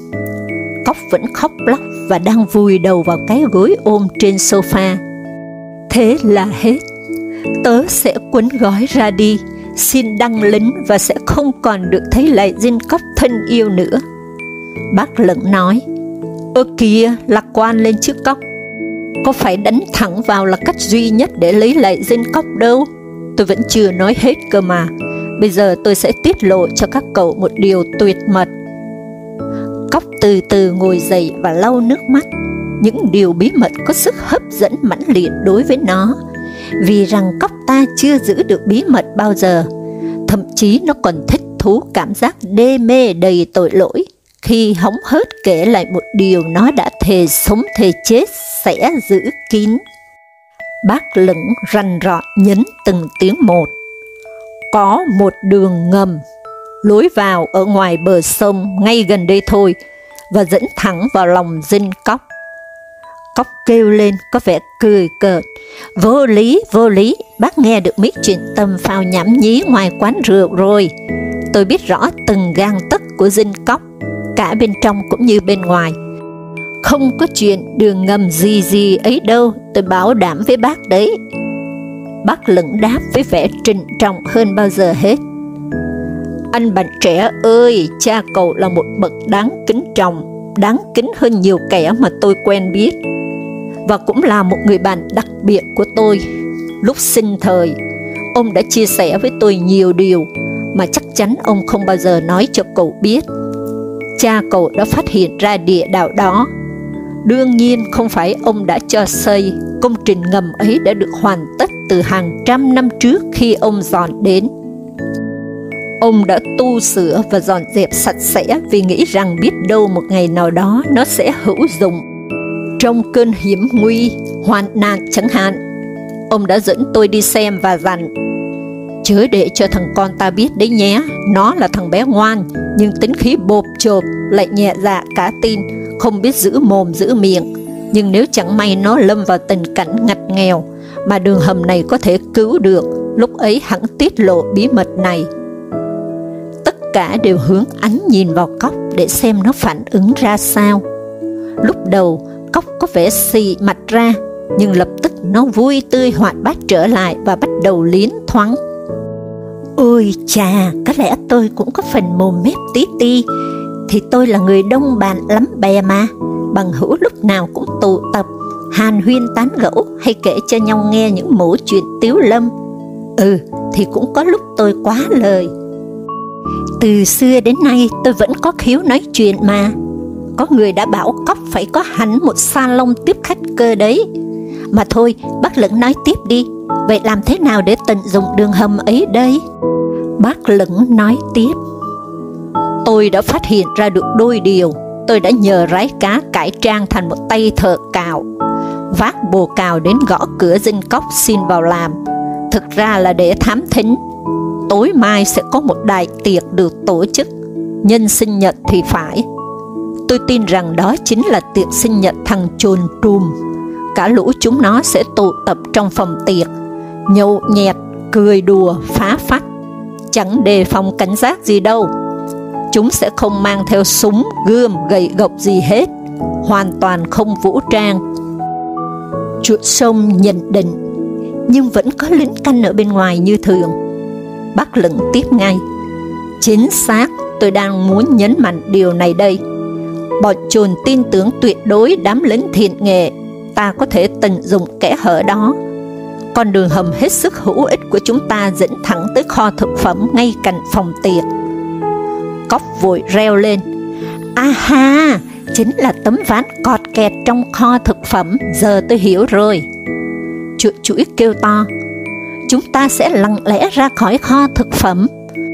Cóc vẫn khóc lóc và đang vùi đầu vào cái gối ôm trên sofa. Thế là hết. Tớ sẽ cuốn gói ra đi, xin đăng lính và sẽ không còn được thấy lại Jin Cóc thân yêu nữa. Bác Lửng nói, ơ kìa, lạc quan lên chứ Cóc. Có phải đánh thẳng vào là cách duy nhất để lấy lại Jin Cóc đâu. Tôi vẫn chưa nói hết cơ mà. Bây giờ tôi sẽ tiết lộ cho các cậu một điều tuyệt mật. Cóc từ từ ngồi dậy và lau nước mắt. Những điều bí mật có sức hấp dẫn mãnh liệt đối với nó, vì rằng Cóc ta chưa giữ được bí mật bao giờ. Thậm chí nó còn thích thú cảm giác đê mê đầy tội lỗi khi hóng hớt kể lại một điều nó đã thề sống thề chết sẽ giữ kín. Bác Lửng rằn rọt nhấn từng tiếng một. Có một đường ngầm, lối vào ở ngoài bờ sông ngay gần đây thôi, và dẫn thẳng vào lòng Jin Cóc. Cóc kêu lên có vẻ cười cợt. Vô lý, vô lý, bác nghe được mấy chuyện tầm phào nhảm nhí ngoài quán rượu rồi. Tôi biết rõ từng gang tấc của Jin Cóc, cả bên trong cũng như bên ngoài. Không có chuyện đường ngầm gì gì ấy đâu, tôi bảo đảm với bác đấy. Bác Lửng đáp với vẻ trịnh trọng hơn bao giờ hết. Anh bạn trẻ ơi, cha cậu là một bậc đáng kính trọng, đáng kính hơn nhiều kẻ mà tôi quen biết, và cũng là một người bạn đặc biệt của tôi. Lúc sinh thời, ông đã chia sẻ với tôi nhiều điều mà chắc chắn ông không bao giờ nói cho cậu biết. Cha cậu đã phát hiện ra địa đạo đó. Đương nhiên không phải ông đã cho xây, công trình ngầm ấy đã được hoàn tất từ hàng trăm năm trước khi ông dọn đến. Ông đã tu sửa và dọn dẹp sạch sẽ vì nghĩ rằng biết đâu một ngày nào đó nó sẽ hữu dụng. Trong cơn hiểm nguy, hoạn nạn chẳng hạn, ông đã dẫn tôi đi xem và dặn, chớ để cho thằng con ta biết đấy nhé, nó là thằng bé ngoan, nhưng tính khí bộp chộp, lại nhẹ dạ cả tin, không biết giữ mồm giữ miệng, nhưng nếu chẳng may nó lâm vào tình cảnh ngặt nghèo mà đường hầm này có thể cứu được, lúc ấy hẳn tiết lộ bí mật này. Tất cả đều hướng ánh nhìn vào Cóc để xem nó phản ứng ra sao. Lúc đầu Cóc có vẻ xì mặt ra, nhưng lập tức nó vui tươi hoạt bát trở lại và bắt đầu liến thoáng. Ôi chà, có lẽ tôi cũng có phần mồm mép tí ti, thì tôi là người đông bạn lắm bè mà, bằng hữu lúc nào cũng tụ tập, hàn huyên tán gẫu hay kể cho nhau nghe những mẩu chuyện tiếu lâm. Ừ, thì cũng có lúc tôi quá lời. Từ xưa đến nay tôi vẫn có khiếu nói chuyện mà. Có người đã bảo Cóc phải có hẳn một salon tiếp khách cơ đấy. Mà thôi, bác Lửng nói tiếp đi, vậy làm thế nào để tận dụng đường hầm ấy đây? Bác Lửng nói tiếp. Tôi đã phát hiện ra được đôi điều. Tôi đã nhờ rái cá cải trang thành một tay thợ cào, vác bồ cào đến gõ cửa dinh Cóc xin vào làm. Thực ra là để thám thính. Tối mai sẽ có một đại tiệc được tổ chức, nhân sinh nhật thì phải. Tôi tin rằng đó chính là tiệc sinh nhật thằng chồn trùm. Cả lũ chúng nó sẽ tụ tập trong phòng tiệc, nhậu nhẹt, cười đùa, phá phách, chẳng đề phòng cảnh giác gì đâu. Chúng sẽ không mang theo súng, gươm, gậy gộc gì hết, hoàn toàn không vũ trang. Chuột Sông nhận định, nhưng vẫn có lính canh ở bên ngoài như thường. Bác Lửng tiếp ngay. Chính xác, tôi đang muốn nhấn mạnh điều này đây. Bọn chồn tin tưởng tuyệt đối đám lính thiện nghệ, ta có thể tận dụng kẽ hở đó. Con đường hầm hết sức hữu ích của chúng ta dẫn thẳng tới kho thực phẩm ngay cạnh phòng tiệc. Cóc vội reo lên. À ha, chính là tấm ván cọt kẹt trong kho thực phẩm, giờ tôi hiểu rồi. Chuột Chũi kêu to. Chúng ta sẽ lặng lẽ ra khỏi kho thực phẩm.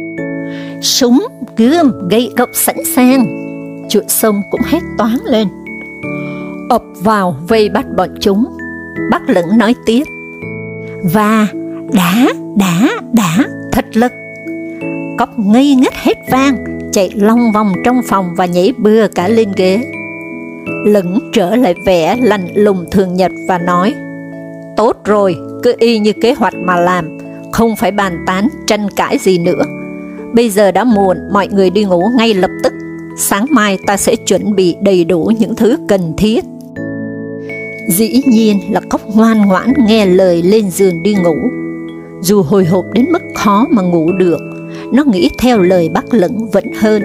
Súng, gươm, gậy gộc sẵn sàng. Chuột Sông cũng hét toáng lên. Ập vào vây bắt bọn chúng. Bác Lửng nói tiếp. Và đá, đá, đá, thật lực. Cóc ngây ngất hết vang, chạy long vòng trong phòng và nhảy bừa cả lên ghế. Lửng trở lại vẻ lạnh lùng thường nhật và nói. Tốt rồi, cứ y như kế hoạch mà làm, không phải bàn tán tranh cãi gì nữa. Bây giờ đã muộn, mọi người đi ngủ ngay lập tức. Sáng mai ta sẽ chuẩn bị đầy đủ những thứ cần thiết. Dĩ nhiên là Cóc ngoan ngoãn nghe lời lên giường đi ngủ. Dù hồi hộp đến mức khó mà ngủ được, nó nghĩ theo lời bác Lửng vẫn hơn.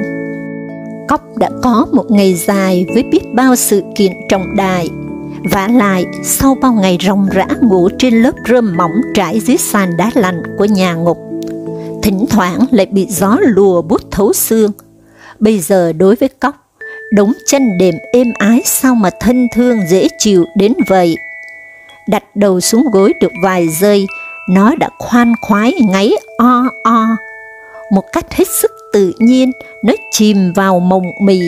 Cóc đã có một ngày dài với biết bao sự kiện trọng đại. Vả lại, sau bao ngày ròng rã ngủ trên lớp rơm mỏng trải dưới sàn đá lạnh của nhà ngục, thỉnh thoảng lại bị gió lùa buốt thấu xương. Bây giờ đối với Cóc, đống chăn đệm êm ái sao mà thân thương dễ chịu đến vậy. Đặt đầu xuống gối được vài giây, nó đã khoan khoái ngáy o o. Một cách hết sức tự nhiên, nó chìm vào mộng mị.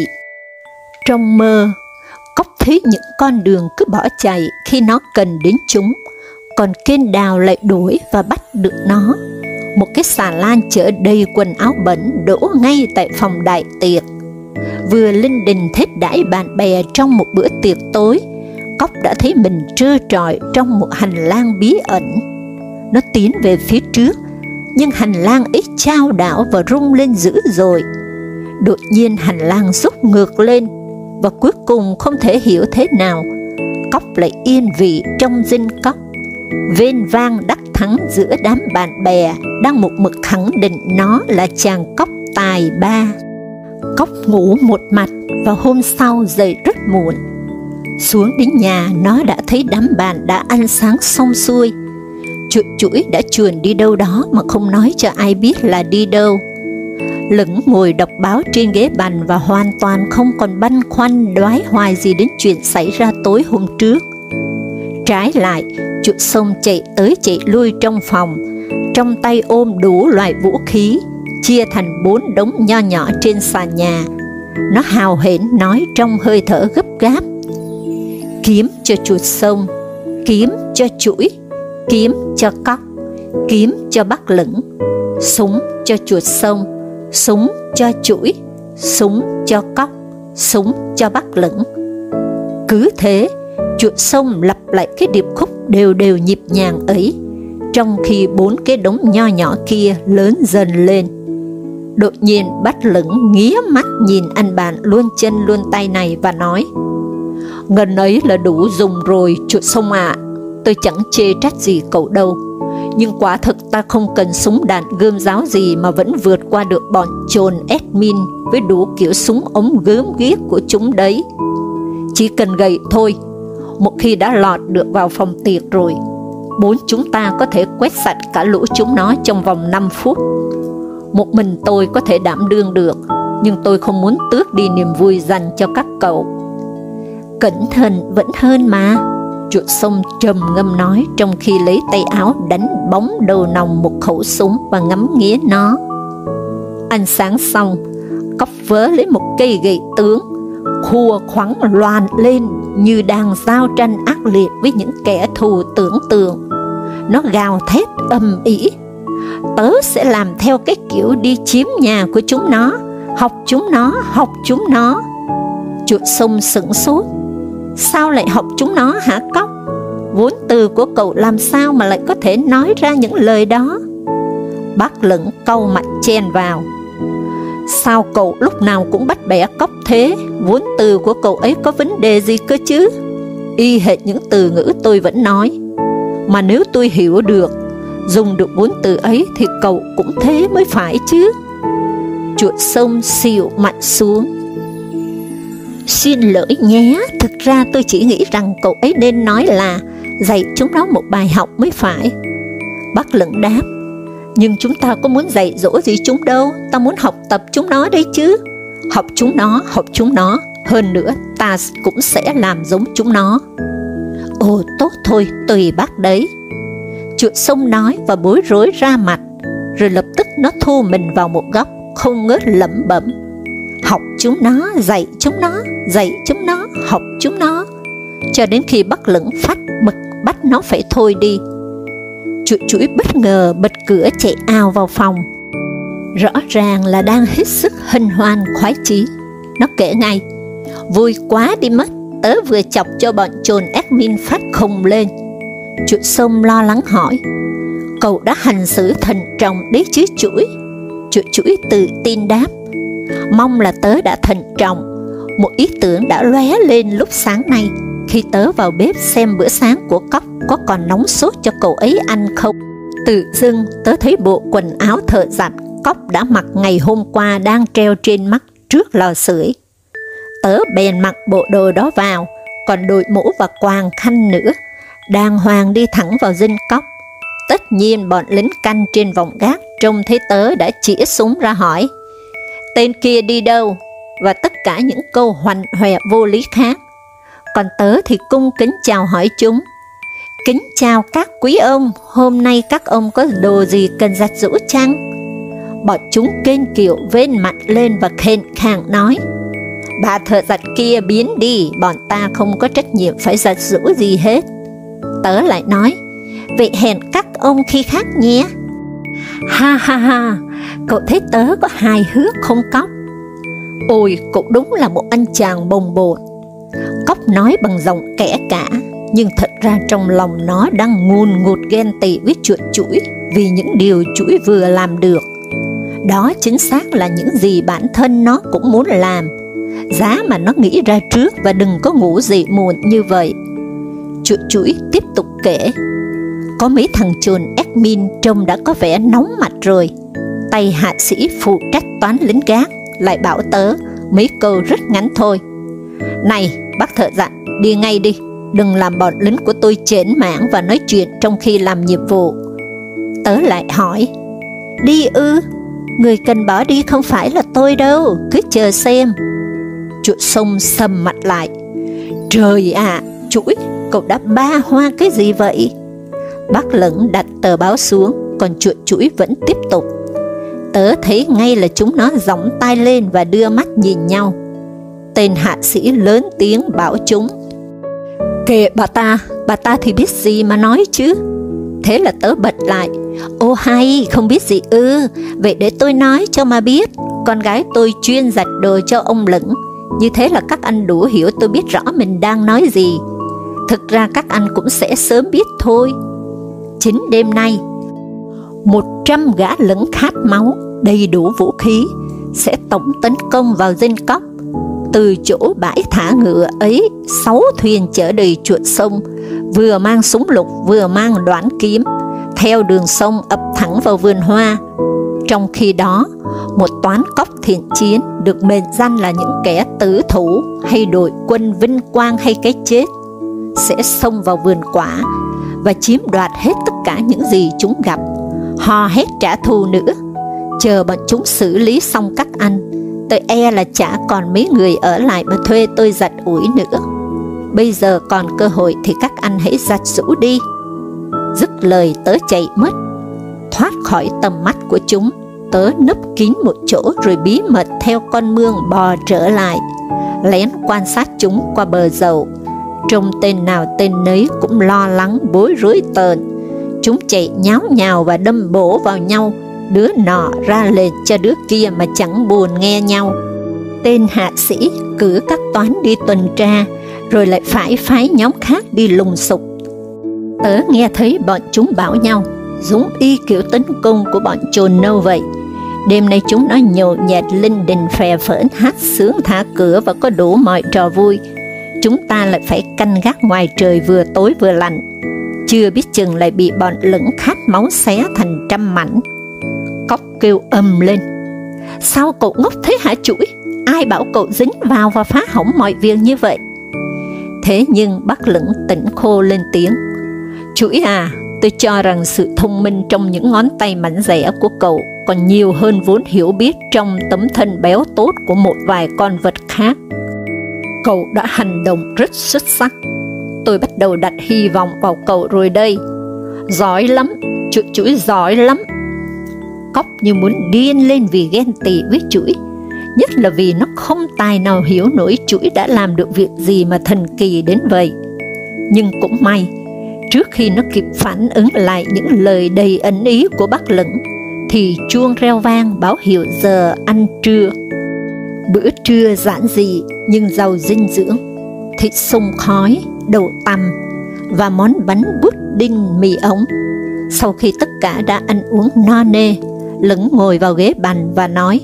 Trong mơ, Cóc thấy những con đường cứ bỏ chạy khi nó cần đến chúng, còn kên đào lại đuổi và bắt được nó. Một cái xà lan chở đầy quần áo bẩn đổ ngay tại phòng đại tiệc. Vừa linh đình thết đãi bạn bè trong một bữa tiệc tối, Cóc đã thấy mình trơ trọi trong một hành lang bí ẩn. Nó tiến về phía trước, nhưng hành lang ấy chao đảo và rung lên dữ dội. Đột nhiên hành lang rút ngược lên, và cuối cùng không thể hiểu thế nào, Cóc lại yên vị trong dinh Cóc, vênh vang đắc thắng giữa đám bạn bè đang một mực khẳng định nó là chàng Cóc tài ba. Cóc ngủ một mạch và hôm sau dậy rất muộn. Xuống đến nhà, nó đã thấy đám bạn đã ăn sáng xong xuôi. Chuột Chũi đã chuồn đi đâu đó mà không nói cho ai biết là đi đâu. Lửng ngồi đọc báo trên ghế bành và hoàn toàn không còn băn khoăn đoái hoài gì đến chuyện xảy ra tối hôm trước. Trái lại, Chuột Sông chạy tới chạy lui trong phòng, trong tay ôm đủ loại vũ khí, chia thành bốn đống nho nhỏ trên sàn nhà. Nó hào hển nói trong hơi thở gấp gáp. Kiếm cho Chuột Sông, kiếm cho Chũi, kiếm cho Cóc, kiếm cho bác Lửng, súng cho Chuột Sông, súng cho Chũi, súng cho Cóc, súng cho bác Lửng. Cứ thế, chuột sông lặp lại cái điệp khúc đều đều nhịp nhàng ấy, trong khi bốn cái đống nho nhỏ kia lớn dần lên. Đột nhiên Bắt Lửng nghía mắt nhìn anh bạn luôn chân luôn tay này và nói: "Ngần ấy là đủ dùng rồi chuột sông ạ, à. Tôi chẳng chê trách gì cậu đâu, nhưng quả thực ta không cần súng đạn gươm giáo gì mà vẫn vượt qua được bọn chồn admin với đủ kiểu súng ống gớm ghiếc của chúng đấy. Chỉ cần gậy thôi, một khi đã lọt được vào phòng tiệc rồi, bốn chúng ta có thể quét sạch cả lũ chúng nó trong vòng năm phút. Một mình tôi có thể đảm đương được, nhưng tôi không muốn tước đi niềm vui dành cho các cậu." "Cẩn thận vẫn hơn mà," chuột sông trầm ngâm nói, trong khi lấy tay áo đánh bóng đầu nòng một khẩu súng và ngắm nghía nó. Ăn sáng xong, Cóc vớ lấy một cây gậy tướng, khua khoắng loàn lên như đang giao tranh ác liệt với những kẻ thù tưởng tượng. Nó gào thét âm ỉ: "Tớ sẽ làm theo cái kiểu đi chiếm nhà của chúng nó, học chúng nó, học chúng nó." Chuột sông sửng sốt: "Sao lại học chúng nó hả Cóc? Vốn từ của cậu làm sao mà lại có thể nói ra những lời đó?" Bác Lửng cau mặt chen vào: "Sao cậu lúc nào cũng bắt bẻ Cóc thế? Vốn từ của cậu ấy có vấn đề gì cơ chứ? Y hệt những từ ngữ tôi vẫn nói. Mà nếu tôi hiểu được, dùng được vốn từ ấy thì cậu cũng thế mới phải chứ." Chuột sông xịu mặt xuống: "Xin lỗi nhé, thực ra tôi chỉ nghĩ rằng cậu ấy nên nói là dạy chúng nó một bài học mới phải." Bác Lửng đáp: "Nhưng chúng ta có muốn dạy dỗ gì chúng đâu, ta muốn học tập chúng nó đấy chứ. Học chúng nó, học chúng nó, hơn nữa ta cũng sẽ làm giống chúng nó." "Ồ tốt thôi, tùy bác đấy," chuột sông nói và bối rối ra mặt, rồi lập tức nó thu mình vào một góc, không ngớt lẩm bẩm: "Học chúng nó, dạy chúng nó, dạy chúng nó, học chúng nó," cho đến khi Bác Lửng phát bực bắt nó phải thôi đi. Chuột chuỗi bất ngờ bật cửa chạy ào vào phòng. Rõ ràng là đang hết sức hân hoan khoái chí. Nó kể ngay: "Vui quá đi mất, tớ vừa chọc cho bọn chồn admin phát khùng lên." Chuột sông lo lắng hỏi: "Cậu đã hành xử thận trọng đấy chứ chuỗi?" Chuột chuỗi tự tin đáp: "Mong là tớ đã thận trọng. Một ý tưởng đã lóe lên lúc sáng nay, khi tớ vào bếp xem bữa sáng của Cóc có còn nóng sốt cho cậu ấy ăn không. Tự dưng tớ thấy bộ quần áo thợ giặt Cóc đã mặc ngày hôm qua đang treo trên mắt trước lò sưởi. Tớ bèn mặc bộ đồ đó vào, còn đội mũ và quàng khăn nữa, đàng hoàng đi thẳng vào dinh Cóc. Tất nhiên bọn lính canh trên vòng gác trông thấy tớ đã chĩa súng ra hỏi: tên kia đi đâu? Và tất cả những câu hoành hoẹ vô lý khác. Còn tớ thì cung kính chào hỏi chúng: kính chào các quý ông, hôm nay các ông có đồ gì cần giặt giũ chăng? Bọn chúng kênh kiệu vên mặt lên và khền khàng nói: bà thợ giặt kia biến đi, bọn ta không có trách nhiệm phải giặt giũ gì hết. Tớ lại nói: vậy hẹn các ông khi khác nhé. Ha ha ha, cậu thấy tớ có hài hước không Cóc? Ôi, cậu đúng là một anh chàng bồng bột. Cóc nói bằng giọng kẽ cả, nhưng thật ra trong lòng nó đang ngùn ngụt ghen tị với chuột chuỗi vì những điều chuỗi vừa làm được. Đó chính xác là những gì bản thân nó cũng muốn làm, giá mà nó nghĩ ra trước và đừng có ngủ dậy muộn như vậy. Chuột chuỗi tiếp tục kể: có mấy thằng chồn admin trông đã có vẻ nóng mặt rồi. Tay hạ sĩ phụ trách toán lính gác lại bảo tớ mấy câu rất ngắn thôi: này bác thợ giặt, đi ngay đi, đừng làm bọn lính của tôi chểnh mảng và nói chuyện trong khi làm nhiệm vụ. Tớ lại hỏi: đi ư? Người cần bỏ đi không phải là tôi đâu, cứ chờ xem. Chuột sông sầm mặt lại: trời ạ, à, chuỗi, cậu đã ba hoa cái gì vậy? Bác Lửng đặt tờ báo xuống, còn chuột chuỗi vẫn tiếp tục. Tớ thấy ngay là chúng nó gióng tai lên và đưa mắt nhìn nhau. Tên hạ sĩ lớn tiếng bảo chúng: kệ bà ta, bà ta thì biết gì mà nói chứ. Thế là tớ bật lại: ô hay, không biết gì ư, vậy để tôi nói cho mà biết. Con gái tôi chuyên giặt đồ cho ông Lửng, Như thế là các anh đủ hiểu tôi biết rõ mình đang nói gì. Thực ra các anh cũng sẽ sớm biết thôi. Chính đêm nay, một trăm gã lững khát máu, đầy đủ vũ khí, sẽ tổng tấn công vào Dinh Cóc. Từ chỗ bãi thả ngựa ấy, sáu thuyền chở đầy chuột sông, vừa mang súng lục vừa mang đoản kiếm, theo đường sông ập thẳng vào vườn hoa. Trong khi đó, một toán cóc thiện chiến được mệnh danh là những kẻ tử thủ hay đội quân vinh quang hay cái chết, sẽ xông vào vườn quả và chiếm đoạt hết tất cả những gì chúng gặp, hò hét trả thù nữa. Chờ bọn chúng xử lý xong các anh, tôi e là chả còn mấy người ở lại mà thuê tôi giặt ủi nữa. Bây giờ còn cơ hội thì các anh hãy giặt giũ đi. Dứt lời tớ chạy mất. Thoát khỏi tầm mắt của chúng, tớ nấp kín một chỗ rồi bí mật theo con mương bò trở lại, lén quan sát chúng qua bờ dầu. Trông tên nào tên nấy cũng lo lắng bối rối tợn. Chúng chạy nháo nhào và đâm bổ vào nhau, đứa nọ ra lệnh cho đứa kia mà chẳng buồn nghe nhau. Tên hạ sĩ cử các toán đi tuần tra, rồi lại phải phái nhóm khác đi lùng sục. Tớ nghe thấy bọn chúng bảo nhau, giống y kiểu tấn công của bọn chồn nâu vậy. Đêm nay chúng nó nhộn nhạt linh đình phè phỡn, hát sướng thả cửa và có đủ mọi trò vui. Chúng ta lại phải canh gác ngoài trời vừa tối vừa lạnh, chưa biết chừng lại bị bọn lững khát máu xé thành trăm mảnh. Cóc kêu ầm lên: sao cậu ngốc thế hả Chuỗi? Ai bảo cậu dính vào và phá hỏng mọi việc như vậy? Thế nhưng bác Lững tỉnh khô lên tiếng: Chuỗi à, tôi cho rằng sự thông minh trong những ngón tay mảnh dẻ của cậu còn nhiều hơn vốn hiểu biết trong tấm thân béo tốt của một vài con vật khác. Cậu đã hành động rất xuất sắc. Tôi bắt đầu đặt hy vọng vào cậu rồi đây. Giỏi lắm, Chuỗi Chuỗi giỏi lắm. Cóc như muốn điên lên vì ghen tị với Chuỗi, nhất là vì nó không tài nào hiểu nổi Chuỗi đã làm được việc gì mà thần kỳ đến vậy. Nhưng cũng may, trước khi nó kịp phản ứng lại những lời đầy ẩn ý của bác Lững, thì chuông reo vang báo hiệu giờ ăn trưa. Bữa trưa giản dị nhưng giàu dinh dưỡng: thịt sông khói, đậu tằm và món bánh pudding mì ống. Sau khi tất cả đã ăn uống no nê, Lững ngồi vào ghế bành và nói: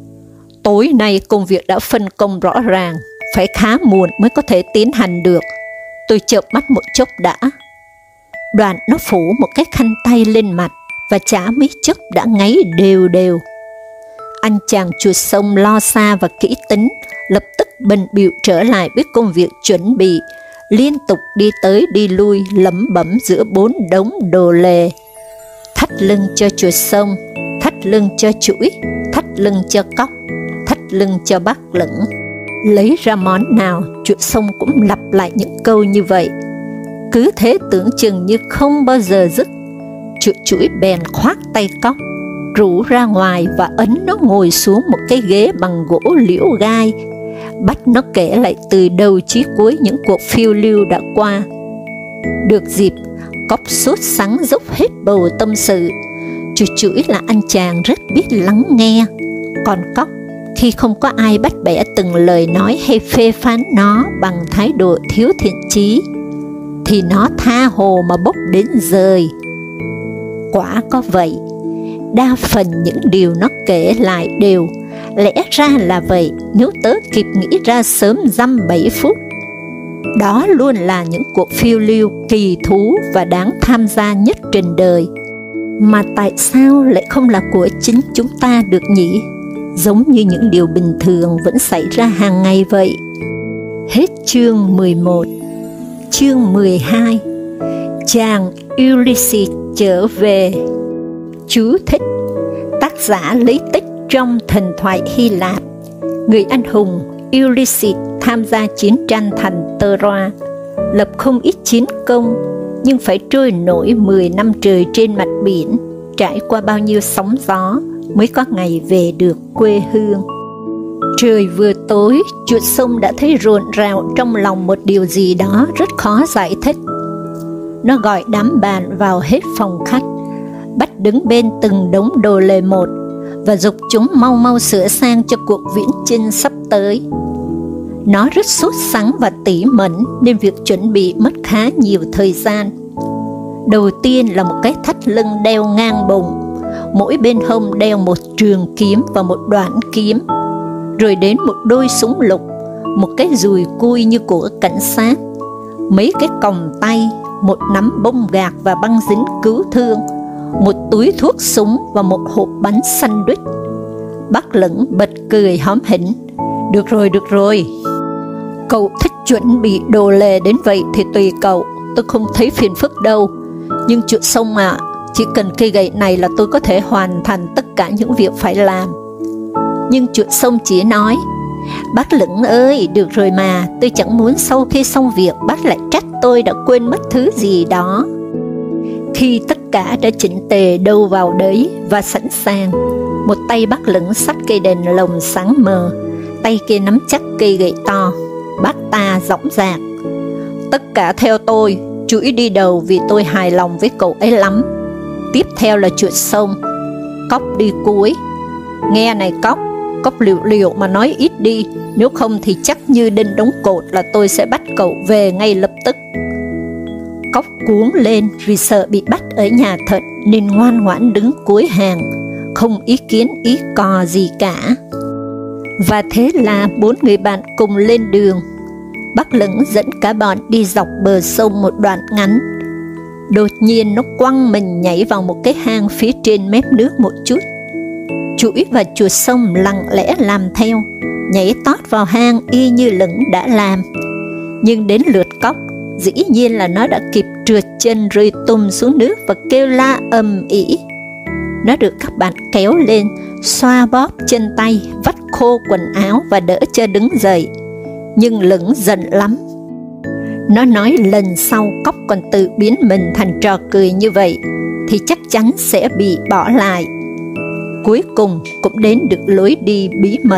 tối nay công việc đã phân công rõ ràng, phải khá muộn mới có thể tiến hành được. Tôi chợp mắt một chốc đã. Đoạn nó phủ một cái khăn tay lên mặt và chả mấy chốc đã ngáy đều đều. Anh chàng chuột sông lo xa và kỹ tính lập tức bận bịu trở lại với công việc chuẩn bị, liên tục đi tới đi lui lẩm bẩm giữa bốn đống đồ lề. Thắt lưng cho chuột sông, thắt lưng cho Chuỗi, thắt lưng cho Cóc, thắt lưng cho bác Lững. Lấy ra món nào, chuột sông cũng lặp lại những câu như vậy. Cứ thế tưởng chừng như không bao giờ dứt. Chuột Chuỗi bèn khoác tay Cóc, rủ ra ngoài và ấn nó ngồi xuống một cái ghế bằng gỗ liễu gai, bắt nó kể lại từ đầu chí cuối những cuộc phiêu lưu đã qua. Được dịp, Cóc sốt sắng dốc hết bầu tâm sự. Chuột Chuỗi là anh chàng rất biết lắng nghe, còn Cóc, khi không có ai bắt bẻ từng lời nói hay phê phán nó bằng thái độ thiếu thiện chí, thì nó tha hồ mà bốc đến rời. Quả có vậy, đa phần những điều nó kể lại đều lẽ ra là vậy nếu tớ kịp nghĩ ra sớm dăm bảy phút. Đó luôn là những cuộc phiêu lưu kỳ thú và đáng tham gia nhất trên đời. Mà tại sao lại không là của chính chúng ta được nhỉ? Giống như những điều bình thường vẫn xảy ra hàng ngày vậy. Hết chương mười một. Chương mười hai. Chàng Ulysses trở về. Chú thích: tác giả lấy tích trong thần thoại Hy Lạp. Người anh hùng Ulysses tham gia chiến tranh thành Troa, lập không ít chiến công, nhưng phải trôi nổi mười năm trời trên mặt biển, trải qua bao nhiêu sóng gió mới có ngày về được quê hương. Trời vừa tối, chuột sông đã thấy rộn rào trong lòng một điều gì đó rất khó giải thích. Nó gọi đám bạn vào hết phòng khách, bắt đứng bên từng đống đồ lề một và giục chúng mau mau sửa sang cho cuộc viễn chinh sắp tới. Nó rất sốt sắng và tỉ mẩn nên việc chuẩn bị mất khá nhiều thời gian. Đầu tiên là một cái thắt lưng đeo ngang bụng, mỗi bên hông đeo một trường kiếm và một đoạn kiếm, rồi đến một đôi súng lục, một cái dùi cui như của cảnh sát, mấy cái còng tay, một nắm bông gạc và băng dính cứu thương, một túi thuốc súng và một hộp bánh sandwich. Bác Lửng bật cười hóm hỉnh. Được rồi, được rồi. Cậu thích chuẩn bị đồ lề đến vậy thì tùy cậu, tôi không thấy phiền phức đâu. Nhưng chuyện xong à, chỉ cần cây gậy này là tôi có thể hoàn thành tất cả những việc phải làm. Nhưng chuyện xong chỉ nói, bác Lửng ơi, được rồi mà, tôi chẳng muốn sau khi xong việc bác lại trách tôi đã quên mất thứ gì đó. Khi tất cả đã chỉnh tề đâu vào đấy và sẵn sàng, một tay bác Lửng xách cây đèn lồng sáng mờ, tay kia nắm chắc cây gậy to. Bác ta dõng dạc, tất cả theo tôi, chuỗi đi đầu vì tôi hài lòng với cậu ấy lắm. Tiếp theo là chuyện sông, Cóc đi cuối. Nghe này Cóc, Cóc liệu liệu mà nói ít đi, nếu không thì chắc như đinh đóng cột là tôi sẽ bắt cậu về ngay lập tức. Cóc cuống lên vì sợ bị bắt ở nhà thật nên ngoan ngoãn đứng cuối hàng, không ý kiến ý cò gì cả. Và thế là bốn người bạn cùng lên đường. Bác Lửng dẫn cả bọn đi dọc bờ sông một đoạn ngắn. Đột nhiên nó quăng mình nhảy vào một cái hang phía trên mép nước một chút. Chuỗi và chuột sông lặng lẽ làm theo, nhảy tót vào hang y như Lửng đã làm. Nhưng đến lượt Cóc, dĩ nhiên là nó đã kịp trượt chân rơi tum xuống nước và kêu la ầm ĩ. Nó được các bạn kéo lên, xoa bóp chân tay, vắt khô quần áo và đỡ cho đứng dậy. Nhưng Lửng giận lắm. Nó nói lần sau Cóc còn tự biến mình thành trò cười như vậy thì chắc chắn sẽ bị bỏ lại. Cuối cùng cũng đến được lối đi bí mật.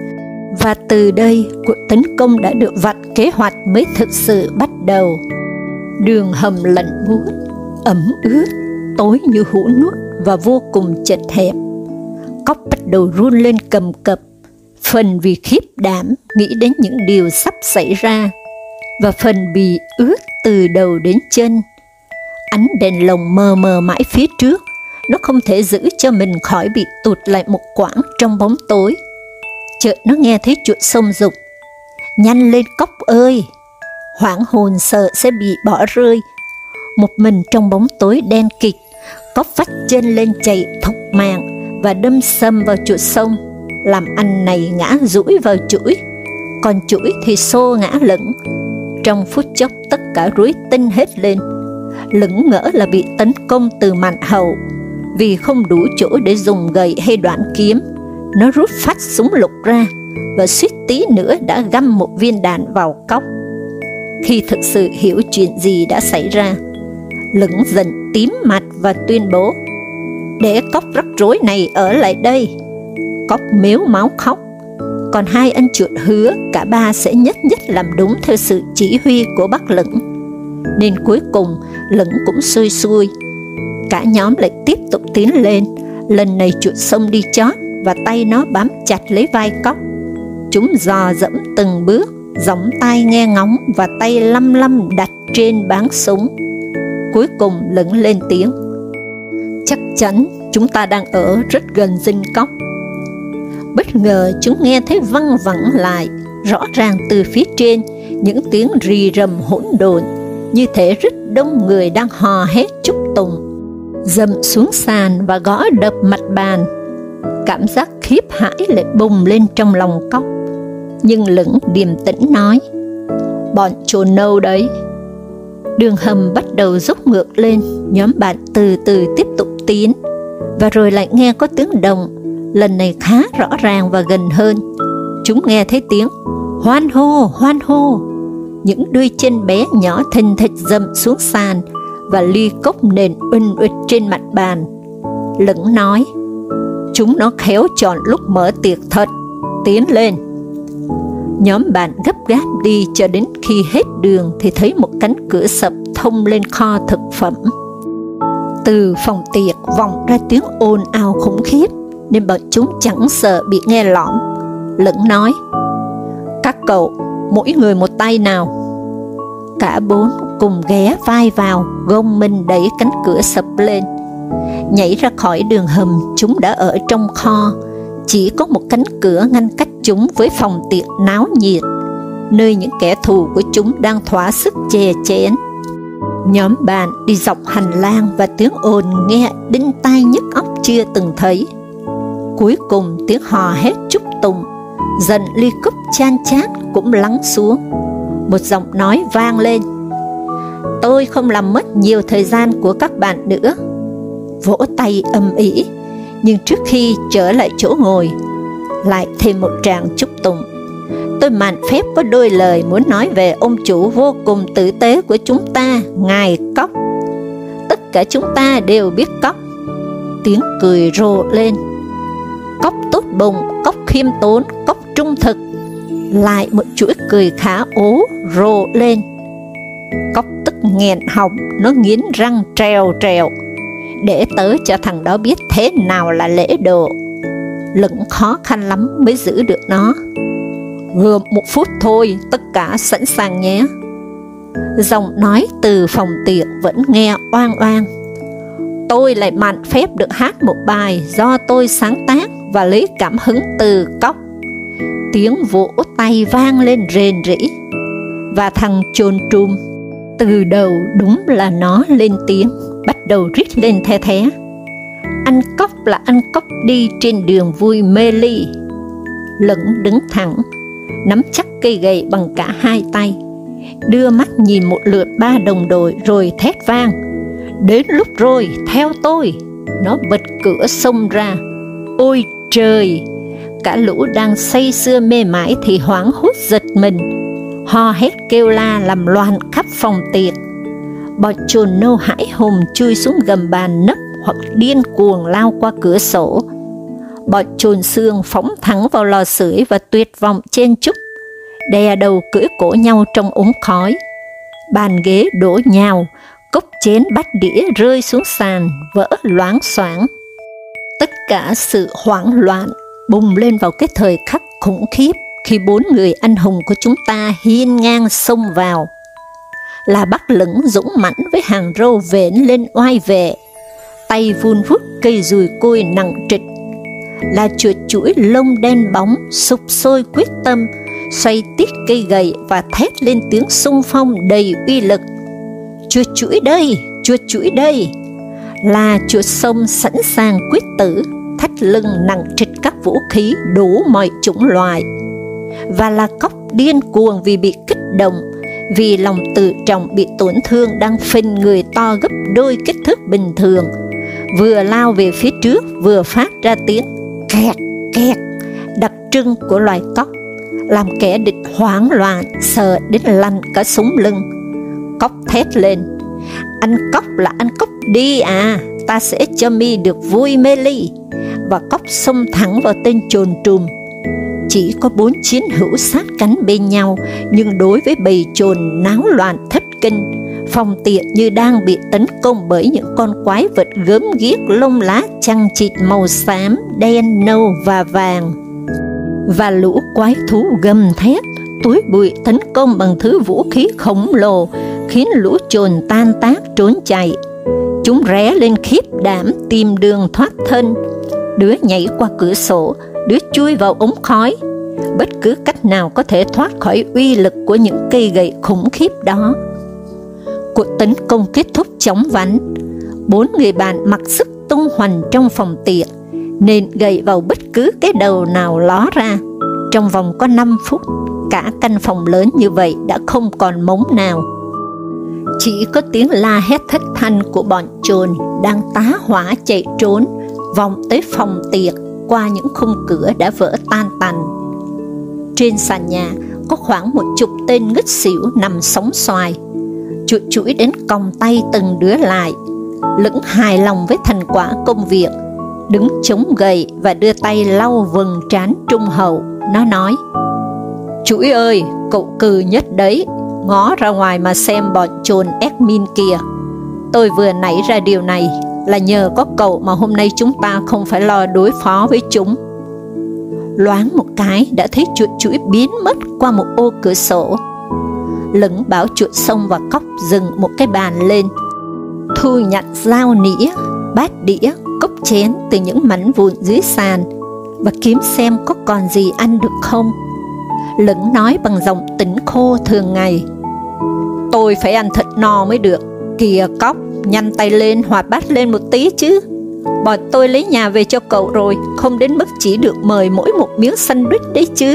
Và từ đây cuộc tấn công đã được vạch kế hoạch mới thực sự bắt đầu. Đường hầm lạnh buốt, ẩm ướt, tối như hũ nút và vô cùng chật hẹp. Cóc bắt đầu run lên cầm cập, phần vì khiếp đảm nghĩ đến những điều sắp xảy ra, và phần bị ướt từ đầu đến chân. Ánh đèn lồng mờ mờ mãi phía trước, nó không thể giữ cho mình khỏi bị tụt lại một quãng trong bóng tối. Chợt nó nghe thấy chuột sông dục, nhanh lên Cóc ơi! Hoảng hồn sợ sẽ bị bỏ rơi. Một mình trong bóng tối đen kịt, Cóc vắt chân lên chạy thục mạng và đâm sầm vào chuột sông, làm anh này ngã dũi vào chuỗi, còn chuỗi thì xô ngã Lửng. Trong phút chốc tất cả rối tinh hết lên. Lửng ngỡ là bị tấn công từ mạn hậu, vì không đủ chỗ để dùng gậy hay đoạn kiếm, nó rút phát súng lục ra và suýt tí nữa đã găm một viên đạn vào Cóc. Khi thực sự hiểu chuyện gì đã xảy ra, Lửng giận tím mặt và tuyên bố, để Cóc rắc rối này ở lại đây. Cóc mếu máu khóc, còn hai anh chuột hứa cả ba sẽ nhất nhất làm đúng theo sự chỉ huy của bác Lửng. Nên cuối cùng Lửng cũng xuôi xuôi. Cả nhóm lại tiếp tục tiến lên, lần này chuột sông đi chót và tay nó bám chặt lấy vai Cóc. Chúng dò dẫm từng bước, gióng tai nghe ngóng và tay lăm lăm đặt trên báng súng. Cuối cùng Lửng lên tiếng, chắc chắn chúng ta đang ở rất gần dinh Cóc. Bất ngờ chúng nghe thấy văng vẳng lại, rõ ràng từ phía trên, những tiếng rì rầm hỗn độn, như thể rất đông người đang hò hét chúc tùng, dầm xuống sàn và gõ đập mặt bàn. Cảm giác khiếp hãi lại bùng lên trong lòng Cóc. Nhưng Lửng điềm tĩnh nói, bọn chồn nâu đấy. Đường hầm bắt đầu dốc ngược lên, nhóm bạn từ từ tiếp tục tiến, và rồi lại nghe có tiếng động, lần này khá rõ ràng và gần hơn. Chúng nghe thấy tiếng hoan hô, hoan hô. Những đôi chân bé nhỏ thình thịch dậm xuống sàn, và ly cốc nền uỳnh uịch trên mặt bàn. Lửng nói, chúng nó khéo chọn lúc mở tiệc thật, tiến lên. Nhóm bạn gấp gáp đi cho đến khi hết đường thì thấy một cánh cửa sập thông lên kho thực phẩm. Từ phòng tiệc vọng ra tiếng ồn ào khủng khiếp, nên bọn chúng chẳng sợ bị nghe lỏm. Lửng nói, các cậu, mỗi người một tay nào. Cả bốn cùng ghé vai vào, gông mình đẩy cánh cửa sập lên. Nhảy ra khỏi đường hầm, chúng đã ở trong kho. Chỉ có một cánh cửa ngăn cách chúng với phòng tiệc náo nhiệt, nơi những kẻ thù của chúng đang thỏa sức chè chén. Nhóm bạn đi dọc hành lang và tiếng ồn nghe đinh tai nhức óc chưa từng thấy. Cuối cùng tiếng hò hét chúc tụng, dần ly cúp chan chát cũng lắng xuống. Một giọng nói vang lên: tôi không làm mất nhiều thời gian của các bạn nữa. Vỗ tay ầm ĩ, nhưng trước khi trở lại chỗ ngồi, lại thêm một tràng chúc tụng. Tôi mạn phép có đôi lời muốn nói về ông chủ vô cùng tử tế của chúng ta, ngài Cóc. Tất cả chúng ta đều biết Cóc. Tiếng cười rộ lên. Cóc tốt bụng, Cóc khiêm tốn, Cóc trung thực. Lại một chuỗi cười khá ố rộ lên. Cóc tức nghẹn họng, nó nghiến răng trèo trèo. Để tớ cho thằng đó biết thế nào là lễ độ. Lững khó khăn lắm mới giữ được nó. Gồm một phút thôi, tất cả sẵn sàng nhé. Giọng nói từ phòng tiệc vẫn nghe oang oang. Tôi lại mạn phép được hát một bài do tôi sáng tác và lấy cảm hứng từ Cóc. Tiếng vỗ tay vang lên rền rĩ. Và thằng chồn trùm, từ đầu đúng là nó lên tiếng, bắt đầu rít lên the thé. Ăn Cóc là ăn Cóc đi trên đường vui mê ly. Lững đứng thẳng, nắm chắc cây gậy bằng cả hai tay, đưa mắt nhìn một lượt ba đồng đội rồi thét vang: đến lúc rồi, theo tôi. Nó bật cửa xông ra. Ôi trời! Cả lũ đang say sưa mê mải thì hoảng hốt giật mình, ho hét kêu la làm loạn khắp phòng tiệc. Bọn chồn nâu hãi hùng chui xuống gầm bàn nấp hoặc điên cuồng lao qua cửa sổ. Bọn chồn xương phóng thẳng vào lò sưởi và tuyệt vọng chen chúc, đè đầu cưỡi cổ nhau trong ống khói. Bàn ghế đổ nhào, cốc chén bát đĩa rơi xuống sàn, vỡ loáng xoảng. Tất cả sự hoảng loạn bùng lên vào cái thời khắc khủng khiếp khi bốn người anh hùng của chúng ta hiên ngang xông vào. Là Bắc Lững dũng mãnh với hàng râu vện lên oai vệ, tay vun vút cây dùi côi nặng trịch. Là chuột chuỗi lông đen bóng sục sôi quyết tâm, xoay tít cây gậy và thét lên tiếng xung phong đầy uy lực. Chuột chuỗi đây, chuột chuỗi đây! Là chuột sông sẵn sàng quyết tử, thắt lưng nặng trịch các vũ khí đủ mọi chủng loại. Và là Cóc điên cuồng vì bị kích động, vì lòng tự trọng bị tổn thương đang phình người to gấp đôi kích thước bình thường, vừa lao về phía trước vừa phát ra tiếng kẹt kẹt đặc trưng của loài Cóc, làm kẻ địch hoảng loạn sợ đến lăn cả sống lưng. Cóc thét lên: ăn Cóc là ăn Cóc đi à, ta sẽ cho mi được vui mê ly. Và Cóc xông thẳng vào tên chồn trùm. Chỉ có bốn chiến hữu sát cánh bên nhau, nhưng đối với bầy chồn náo loạn thất kinh, phòng tiệc như đang bị tấn công bởi những con quái vật gớm ghiếc lông lá chằng chịt màu xám, đen, nâu và vàng. Và lũ quái thú gầm thét, túi bụi tấn công bằng thứ vũ khí khổng lồ, khiến lũ chồn tan tác trốn chạy. Chúng ré lên khiếp đảm tìm đường thoát thân. Đứa nhảy qua cửa sổ, đứa chui vào ống khói. Bất cứ cách nào có thể thoát khỏi uy lực của những cây gậy khủng khiếp đó. Cuộc tấn công kết thúc chóng vánh. Bốn người bạn mặc sức tung hoành trong phòng tiệc, nên gậy vào bất cứ cái đầu nào ló ra. Trong vòng có năm phút, cả căn phòng lớn như vậy đã không còn mống nào. Chỉ có tiếng la hét thất thanh của bọn chồn đang tá hỏa chạy trốn vòng tới phòng tiệc qua những khung cửa đã vỡ tan tành. Trên sàn nhà có khoảng một chục tên ngất xỉu nằm sóng xoài. Chuột chuỗi đến còng tay từng đứa lại, Lững hài lòng với thành quả công việc, đứng chống gậy và đưa tay lau vầng trán trung hậu. Nó nói: chuỗi ơi, cậu cừ nhất đấy, ngó ra ngoài mà xem bọn chồn admin kìa. Tôi vừa nảy ra điều này là nhờ có cậu mà hôm nay chúng ta không phải lo đối phó với chúng. loáng một cái đã thấy chuột chũi biến mất qua một ô cửa sổ. Lững bảo chuột sông và cóc dừng một cái bàn lên, thu nhặt dao nĩa, bát đĩa, cốc chén từ những mảnh vụn dưới sàn và kiếm xem có còn gì ăn được không. Lững nói bằng giọng tỉnh khô thường ngày: "Tôi phải ăn thật no mới được. Kìa cóc, nhanh tay lên, hoạt bát lên một tí chứ. Bọn tôi lấy nhà về cho cậu rồi, không đến mức chỉ được mời mỗi một miếng sandwich đấy chứ."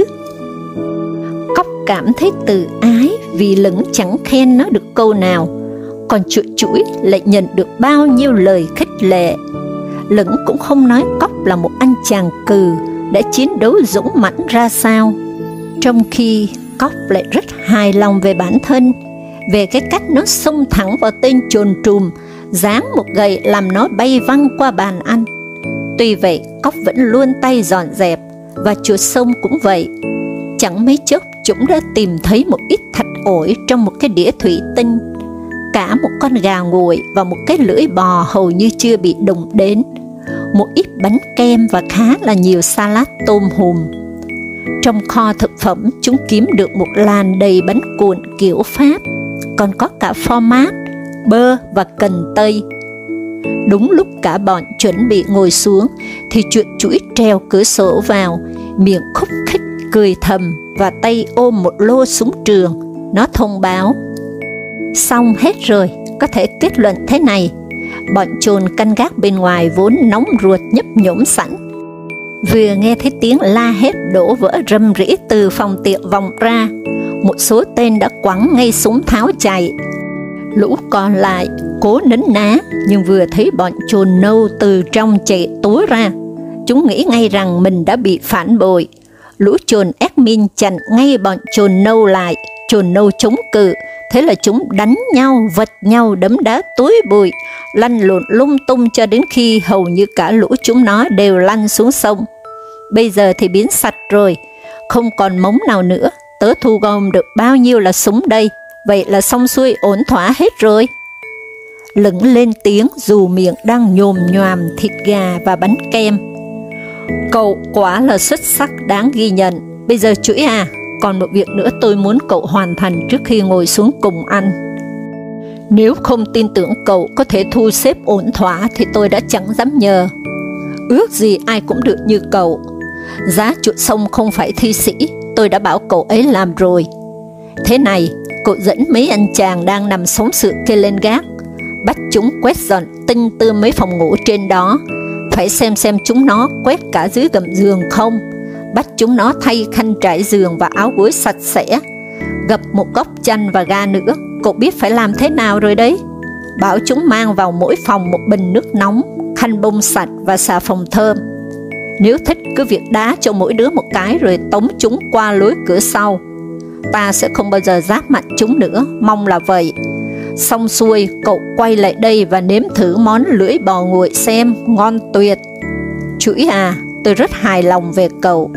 Cóc cảm thấy tự ái vì Lững chẳng khen nó được câu nào, còn chuột chũi lại nhận được bao nhiêu lời khích lệ. Lững cũng không nói cóc là một anh chàng cừ đã chiến đấu dũng mãnh ra sao, trong khi cóc lại rất hài lòng về bản thân, về cái cách nó xông thẳng vào tên chồn trùm, giáng một gậy làm nó bay văng qua bàn ăn. Tuy vậy, cóc vẫn luôn tay dọn dẹp, và chuột sông cũng vậy. Chẳng mấy chốc chúng đã tìm thấy một ít thạch ổi trong một cái đĩa thủy tinh, cả một con gà nguội và một cái lưỡi bò hầu như chưa bị đụng đến, một ít bánh kem và khá là nhiều salad tôm hùm. Trong kho thực phẩm, chúng kiếm được một làn đầy bánh cuộn kiểu Pháp, còn có cả phô mát, bơ và cần tây. Đúng lúc cả bọn chuẩn bị ngồi xuống, thì chuột chũi trèo cửa sổ vào, miệng khúc khích cười thầm và tay ôm một lô súng trường. Nó thông báo: "Xong hết rồi, có thể kết luận thế này. Bọn chồn canh gác bên ngoài vốn nóng ruột nhấp nhổm sẵn. Vừa nghe thấy tiếng la hét đổ vỡ rầm rĩ từ phòng tiệc vọng ra, một số tên đã quẳng ngay súng tháo chạy. Lũ còn lại cố nấn ná, nhưng vừa thấy bọn chồn nâu từ trong chạy túa ra, chúng nghĩ ngay rằng mình đã bị phản bội. Lũ chồn admin chặn ngay bọn chồn nâu lại, chồn nâu chống cự, thế là chúng đánh nhau, vật nhau, đấm đá túi bụi, lăn lộn lung tung cho đến khi hầu như cả lũ chúng nó đều lăn xuống sông. Bây giờ thì biến sạch rồi, không còn mống nào nữa. Tớ thu gom được bao nhiêu là súng đây, vậy là xong xuôi ổn thỏa hết rồi." Lững lên tiếng dù miệng đang nhồm nhoàm thịt gà và bánh kem: "Cậu quả là xuất sắc, đáng ghi nhận. Bây giờ chũi à, còn một việc nữa tôi muốn cậu hoàn thành trước khi ngồi xuống cùng ăn. Nếu không tin tưởng cậu có thể thu xếp ổn thỏa thì tôi đã chẳng dám nhờ. Ước gì ai cũng được như cậu. Giá chuột sông không phải thi sĩ, tôi đã bảo cậu ấy làm rồi. Thế này, cậu dẫn mấy anh chàng đang nằm sống sự kia lên gác, bắt chúng quét dọn tinh tươm mấy phòng ngủ trên đó, phải xem xem chúng nó quét cả dưới gầm giường không, bắt chúng nó thay khăn trải giường và áo gối sạch sẽ, gập một góc chăn và ga nữa. Cậu biết phải làm thế nào rồi đấy. Bảo chúng mang vào mỗi phòng một bình nước nóng, khăn bông sạch và xà phòng thơm. Nếu thích cứ việc đá cho mỗi đứa một cái rồi tống chúng qua lối cửa sau. Ta sẽ không bao giờ giáp mặt chúng nữa, mong là vậy. Xong xuôi, cậu quay lại đây và nếm thử món lưỡi bò nguội xem, ngon tuyệt. Chũi à, tôi rất hài lòng về cậu."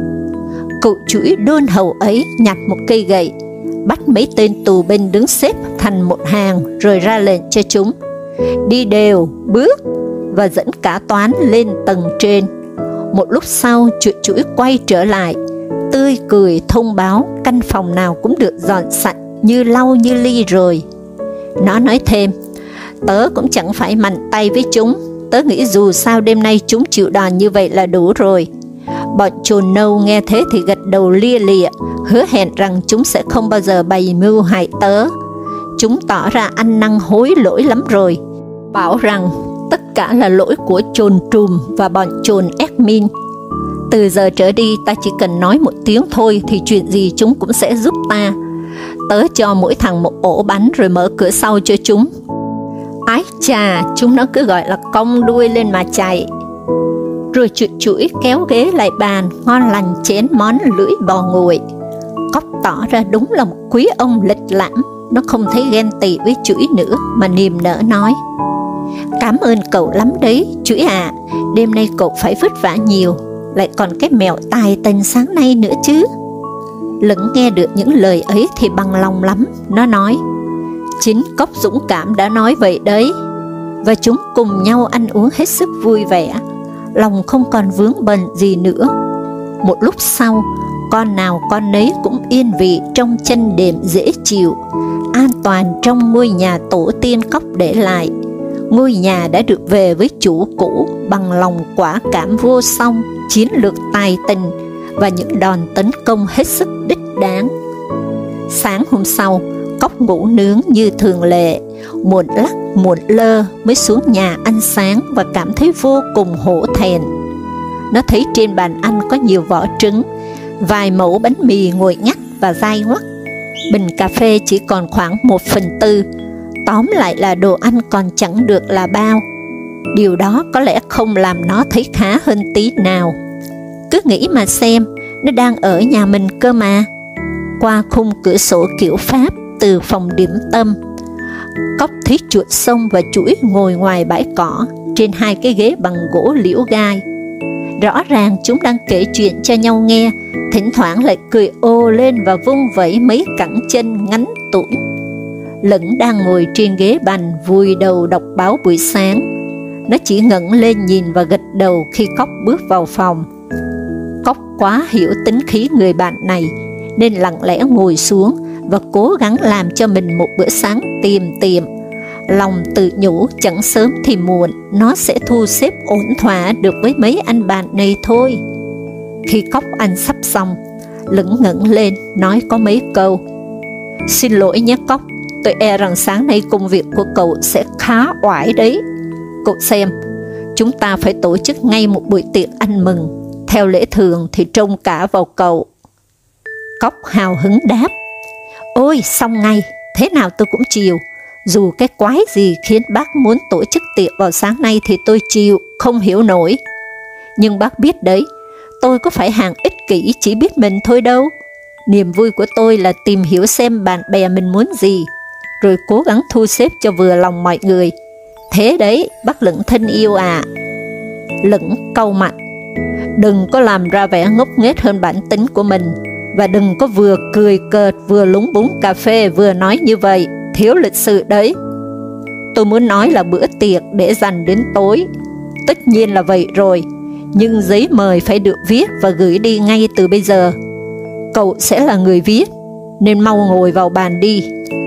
Cậu chũi đôn hầu ấy nhặt một cây gậy, bắt mấy tên tù binh đứng xếp thành một hàng rồi ra lệnh cho chúng đi đều bước và dẫn cả toán lên tầng trên. Một lúc sau, chuột chũi quay trở lại, tươi cười thông báo căn phòng nào cũng được dọn sạch như lau như ly rồi. Nó nói thêm: "Tớ cũng chẳng phải mạnh tay với chúng, tớ nghĩ dù sao đêm nay chúng chịu đòn như vậy là đủ rồi." Bọn chồn nâu nghe thế thì gật đầu lia lịa, hứa hẹn rằng chúng sẽ không bao giờ bày mưu hại tớ. Chúng tỏ ra ăn năn hối lỗi lắm rồi, bảo rằng tất cả là lỗi của chồn trùm và bọn chồn admin. Từ giờ trở đi ta chỉ cần nói một tiếng thôi thì chuyện gì chúng cũng sẽ giúp ta. Tớ cho mỗi thằng một ổ bánh rồi mở cửa sau cho chúng. Ái chà, chúng nó cứ gọi là cong đuôi lên mà chạy. Rồi chuột chũi kéo ghế lại bàn, ngon lành chén món lưỡi bò nguội. Cóc tỏ ra đúng là một quý ông lịch lãm. Nó không thấy ghen tị với chũi nữa mà niềm nở nói: "Cảm ơn cậu lắm đấy, chũi à, đêm nay cậu phải vất vả nhiều, lại còn cái mẹo tài tình sáng nay nữa chứ." Lững nghe được những lời ấy thì bằng lòng lắm. Nó nói: "Chính Cóc dũng cảm đã nói vậy đấy." Và chúng cùng nhau ăn uống hết sức vui vẻ, lòng không còn vướng bận gì nữa. Một lúc sau, con nào con nấy cũng yên vị trong chân đệm dễ chịu, an toàn trong ngôi nhà tổ tiên Cóc để lại. Ngôi nhà đã được về với chủ cũ bằng lòng quả cảm vô song, chiến lược tài tình và những đòn tấn công hết sức đích đáng. Sáng hôm sau, Cóc ngủ nướng như thường lệ, muộn lắc muộn lơ mới xuống nhà ăn sáng và cảm thấy vô cùng hổ thẹn. Nó thấy trên bàn ăn có nhiều vỏ trứng, vài mẩu bánh mì ngồi ngắt và dai ngoắt, bình cà phê chỉ còn khoảng một phần tư, tóm lại là đồ ăn còn chẳng được là bao. Điều đó có lẽ không làm nó thấy khá hơn tí nào. Cứ nghĩ mà xem, nó đang ở nhà mình cơ mà. Qua khung cửa sổ kiểu Pháp từ phòng điểm tâm, Cóc thấy chuột sông và chuỗi ngồi ngoài bãi cỏ trên hai cái ghế bằng gỗ liễu gai. Rõ ràng chúng đang kể chuyện cho nhau nghe, thỉnh thoảng lại cười ô lên và vung vẩy mấy cẳng chân ngắn tủi. Lững đang ngồi trên ghế bành vùi đầu đọc báo buổi sáng. Nó chỉ ngẩng lên nhìn và gật đầu khi Cóc bước vào phòng. Cóc quá hiểu tính khí người bạn này nên lặng lẽ ngồi xuống và cố gắng làm cho mình một bữa sáng tiềm tiềm. Lòng tự nhủ chẳng sớm thì muộn nó sẽ thu xếp ổn thỏa được với mấy anh bạn này thôi. Khi Cóc ăn sắp xong, Lững ngẩng lên nói có mấy câu. Xin lỗi nhé Cóc, tôi e rằng sáng nay công việc của cậu sẽ khá oải đấy. Cậu xem, chúng ta phải tổ chức ngay một buổi tiệc ăn mừng, theo lễ thường thì trông cả vào cậu. Cóc hào hứng đáp, ôi xong ngay, thế nào tôi cũng chiều. Dù cái quái gì khiến bác muốn tổ chức tiệc vào sáng nay thì tôi chịu, không hiểu nổi. Nhưng bác biết đấy, tôi có phải hạng ích kỷ chỉ biết mình thôi đâu. Niềm vui của tôi là tìm hiểu xem bạn bè mình muốn gì, rồi cố gắng thu xếp cho vừa lòng mọi người. Thế đấy, bác Lững thân yêu à. Lững cau mặt, đừng có làm ra vẻ ngốc nghếch hơn bản tính của mình, và đừng có vừa cười cợt vừa lúng búng cà phê vừa nói như vậy, thiếu lịch sự đấy. Tôi muốn nói là bữa tiệc để dành đến tối, tất nhiên là vậy rồi, nhưng giấy mời phải được viết và gửi đi ngay từ bây giờ. Cậu sẽ là người viết, nên mau ngồi vào bàn đi.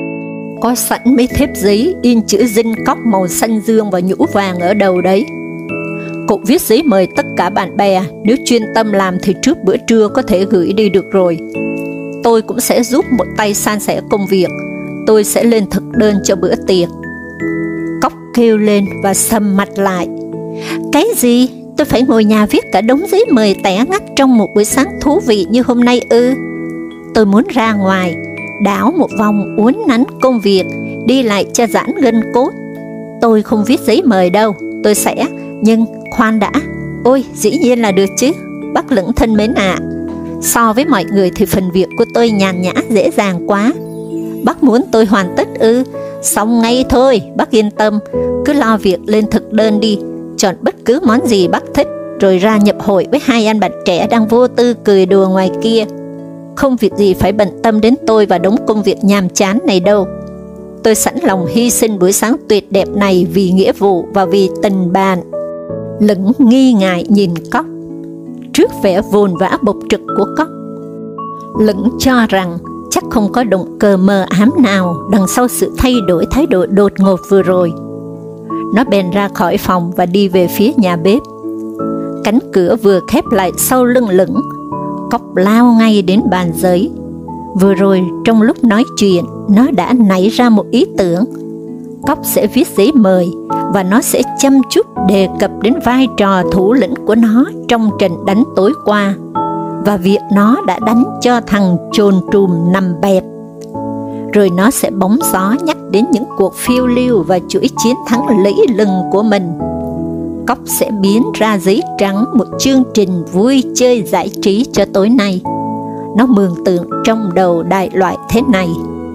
Có sẵn mấy thép giấy in chữ Dinh Cóc màu xanh dương và nhũ vàng ở đầu đấy. Cậu viết giấy mời tất cả bạn bè, nếu chuyên tâm làm thì trước bữa trưa có thể gửi đi được rồi. Tôi cũng sẽ giúp một tay san sẻ công việc, tôi sẽ lên thực đơn cho bữa tiệc. Cóc kêu lên và sầm mặt lại. Cái gì? Tôi phải ngồi nhà viết cả đống giấy mời tẻ ngắt trong một buổi sáng thú vị như hôm nay ư? Tôi muốn ra ngoài, đảo một vòng uốn nắn công việc, đi lại cho giãn gân cốt. Tôi không viết giấy mời đâu, tôi sẽ, nhưng khoan đã. Ôi, dĩ nhiên là được chứ, bác Lững thân mến ạ. À. So với mọi người thì phần việc của tôi nhàn nhã dễ dàng quá. Bác muốn tôi hoàn tất ư? Xong ngay thôi, bác yên tâm, cứ lo việc lên thực đơn đi, chọn bất cứ món gì bác thích, rồi ra nhập hội với hai anh bạn trẻ đang vô tư cười đùa ngoài kia. Không việc gì phải bận tâm đến tôi và đống công việc nhàm chán này đâu. Tôi sẵn lòng hy sinh buổi sáng tuyệt đẹp này vì nghĩa vụ và vì tình bạn. Lững nghi ngại nhìn Cóc. Trước vẻ vồn vã bộc trực của Cóc, Lững cho rằng chắc không có động cơ mờ ám nào đằng sau sự thay đổi thái độ đột ngột vừa rồi. Nó bèn ra khỏi phòng và đi về phía nhà bếp. Cánh cửa vừa khép lại sau lưng Lững, Cóc lao ngay đến bàn giấy. Vừa rồi trong lúc nói chuyện, nó đã nảy ra một ý tưởng. Cóc sẽ viết giấy mời và nó sẽ chăm chút đề cập đến vai trò thủ lĩnh của nó trong trận đánh tối qua và việc nó đã đánh cho thằng chồn trùm nằm bẹp. Rồi nó sẽ bóng gió nhắc đến những cuộc phiêu lưu và chuỗi chiến thắng lẫy lừng của mình. Cóc sẽ biến ra giấy trắng một chương trình vui chơi giải trí cho tối nay. Nó mường tượng trong đầu đại loại thế này.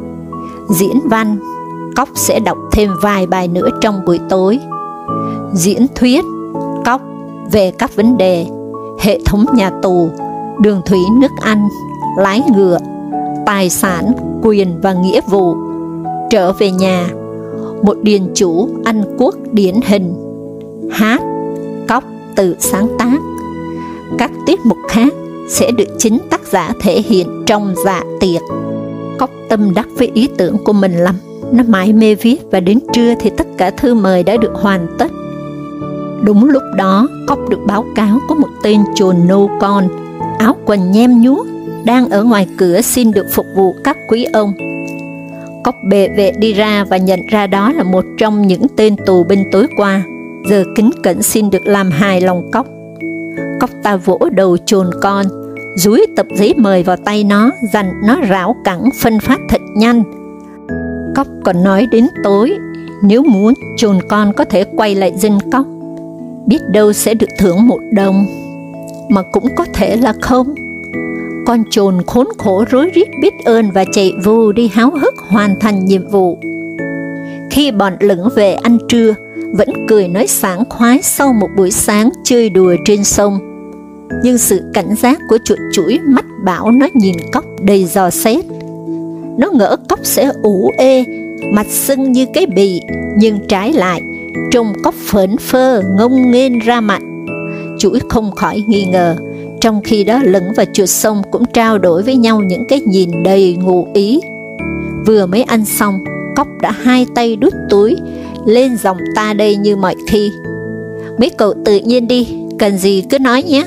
Diễn văn, Cóc sẽ đọc thêm vài bài nữa trong buổi tối. Diễn thuyết, Cóc về các vấn đề hệ thống nhà tù, đường thủy nước Anh, lái ngựa, tài sản, quyền và nghĩa vụ. Trở về nhà, một điền chủ Anh quốc điển hình. Hát, Cóc tự sáng tác. Các tiết mục khác, sẽ được chính tác giả thể hiện trong Dạ Tiệc. Cóc tâm đắc với ý tưởng của mình lắm, nó mải mê viết và đến trưa thì tất cả thư mời đã được hoàn tất. Đúng lúc đó, Cóc được báo cáo có một tên chồn nô con, áo quần nhem nhuốc, đang ở ngoài cửa xin được phục vụ các quý ông. Cóc bệ vệ đi ra và nhận ra đó là một trong những tên tù binh tối qua, giờ kính cẩn xin được làm hài lòng Cóc. Cóc ta vỗ đầu chồn con, dúi tập giấy mời vào tay nó, dặn nó rảo cẳng phân phát thật nhanh. Cóc còn nói đến tối, nếu muốn chồn con có thể quay lại dân Cóc, biết đâu sẽ được thưởng một đồng, mà cũng có thể là không. Con chồn khốn khổ rối rít biết ơn và chạy vô đi háo hức hoàn thành nhiệm vụ. Khi bọn lửng về ăn trưa, vẫn cười nói sảng khoái sau một buổi sáng chơi đùa trên sông. Nhưng sự cảnh giác của chuột chũi mắt bảo nó nhìn Cóc đầy dò xét. Nó ngỡ Cóc sẽ ủ ê, mặt sưng như cái bì, nhưng trái lại, trông Cóc phởn phơ ngông nghênh ra mặt. Chũi không khỏi nghi ngờ, trong khi đó Lửng và chuột sông cũng trao đổi với nhau những cái nhìn đầy ngụ ý. Vừa mới ăn xong, Cóc đã hai tay đút túi, lên dòng ta đây như mọi khi. Mấy cậu tự nhiên đi, cần gì cứ nói nhé.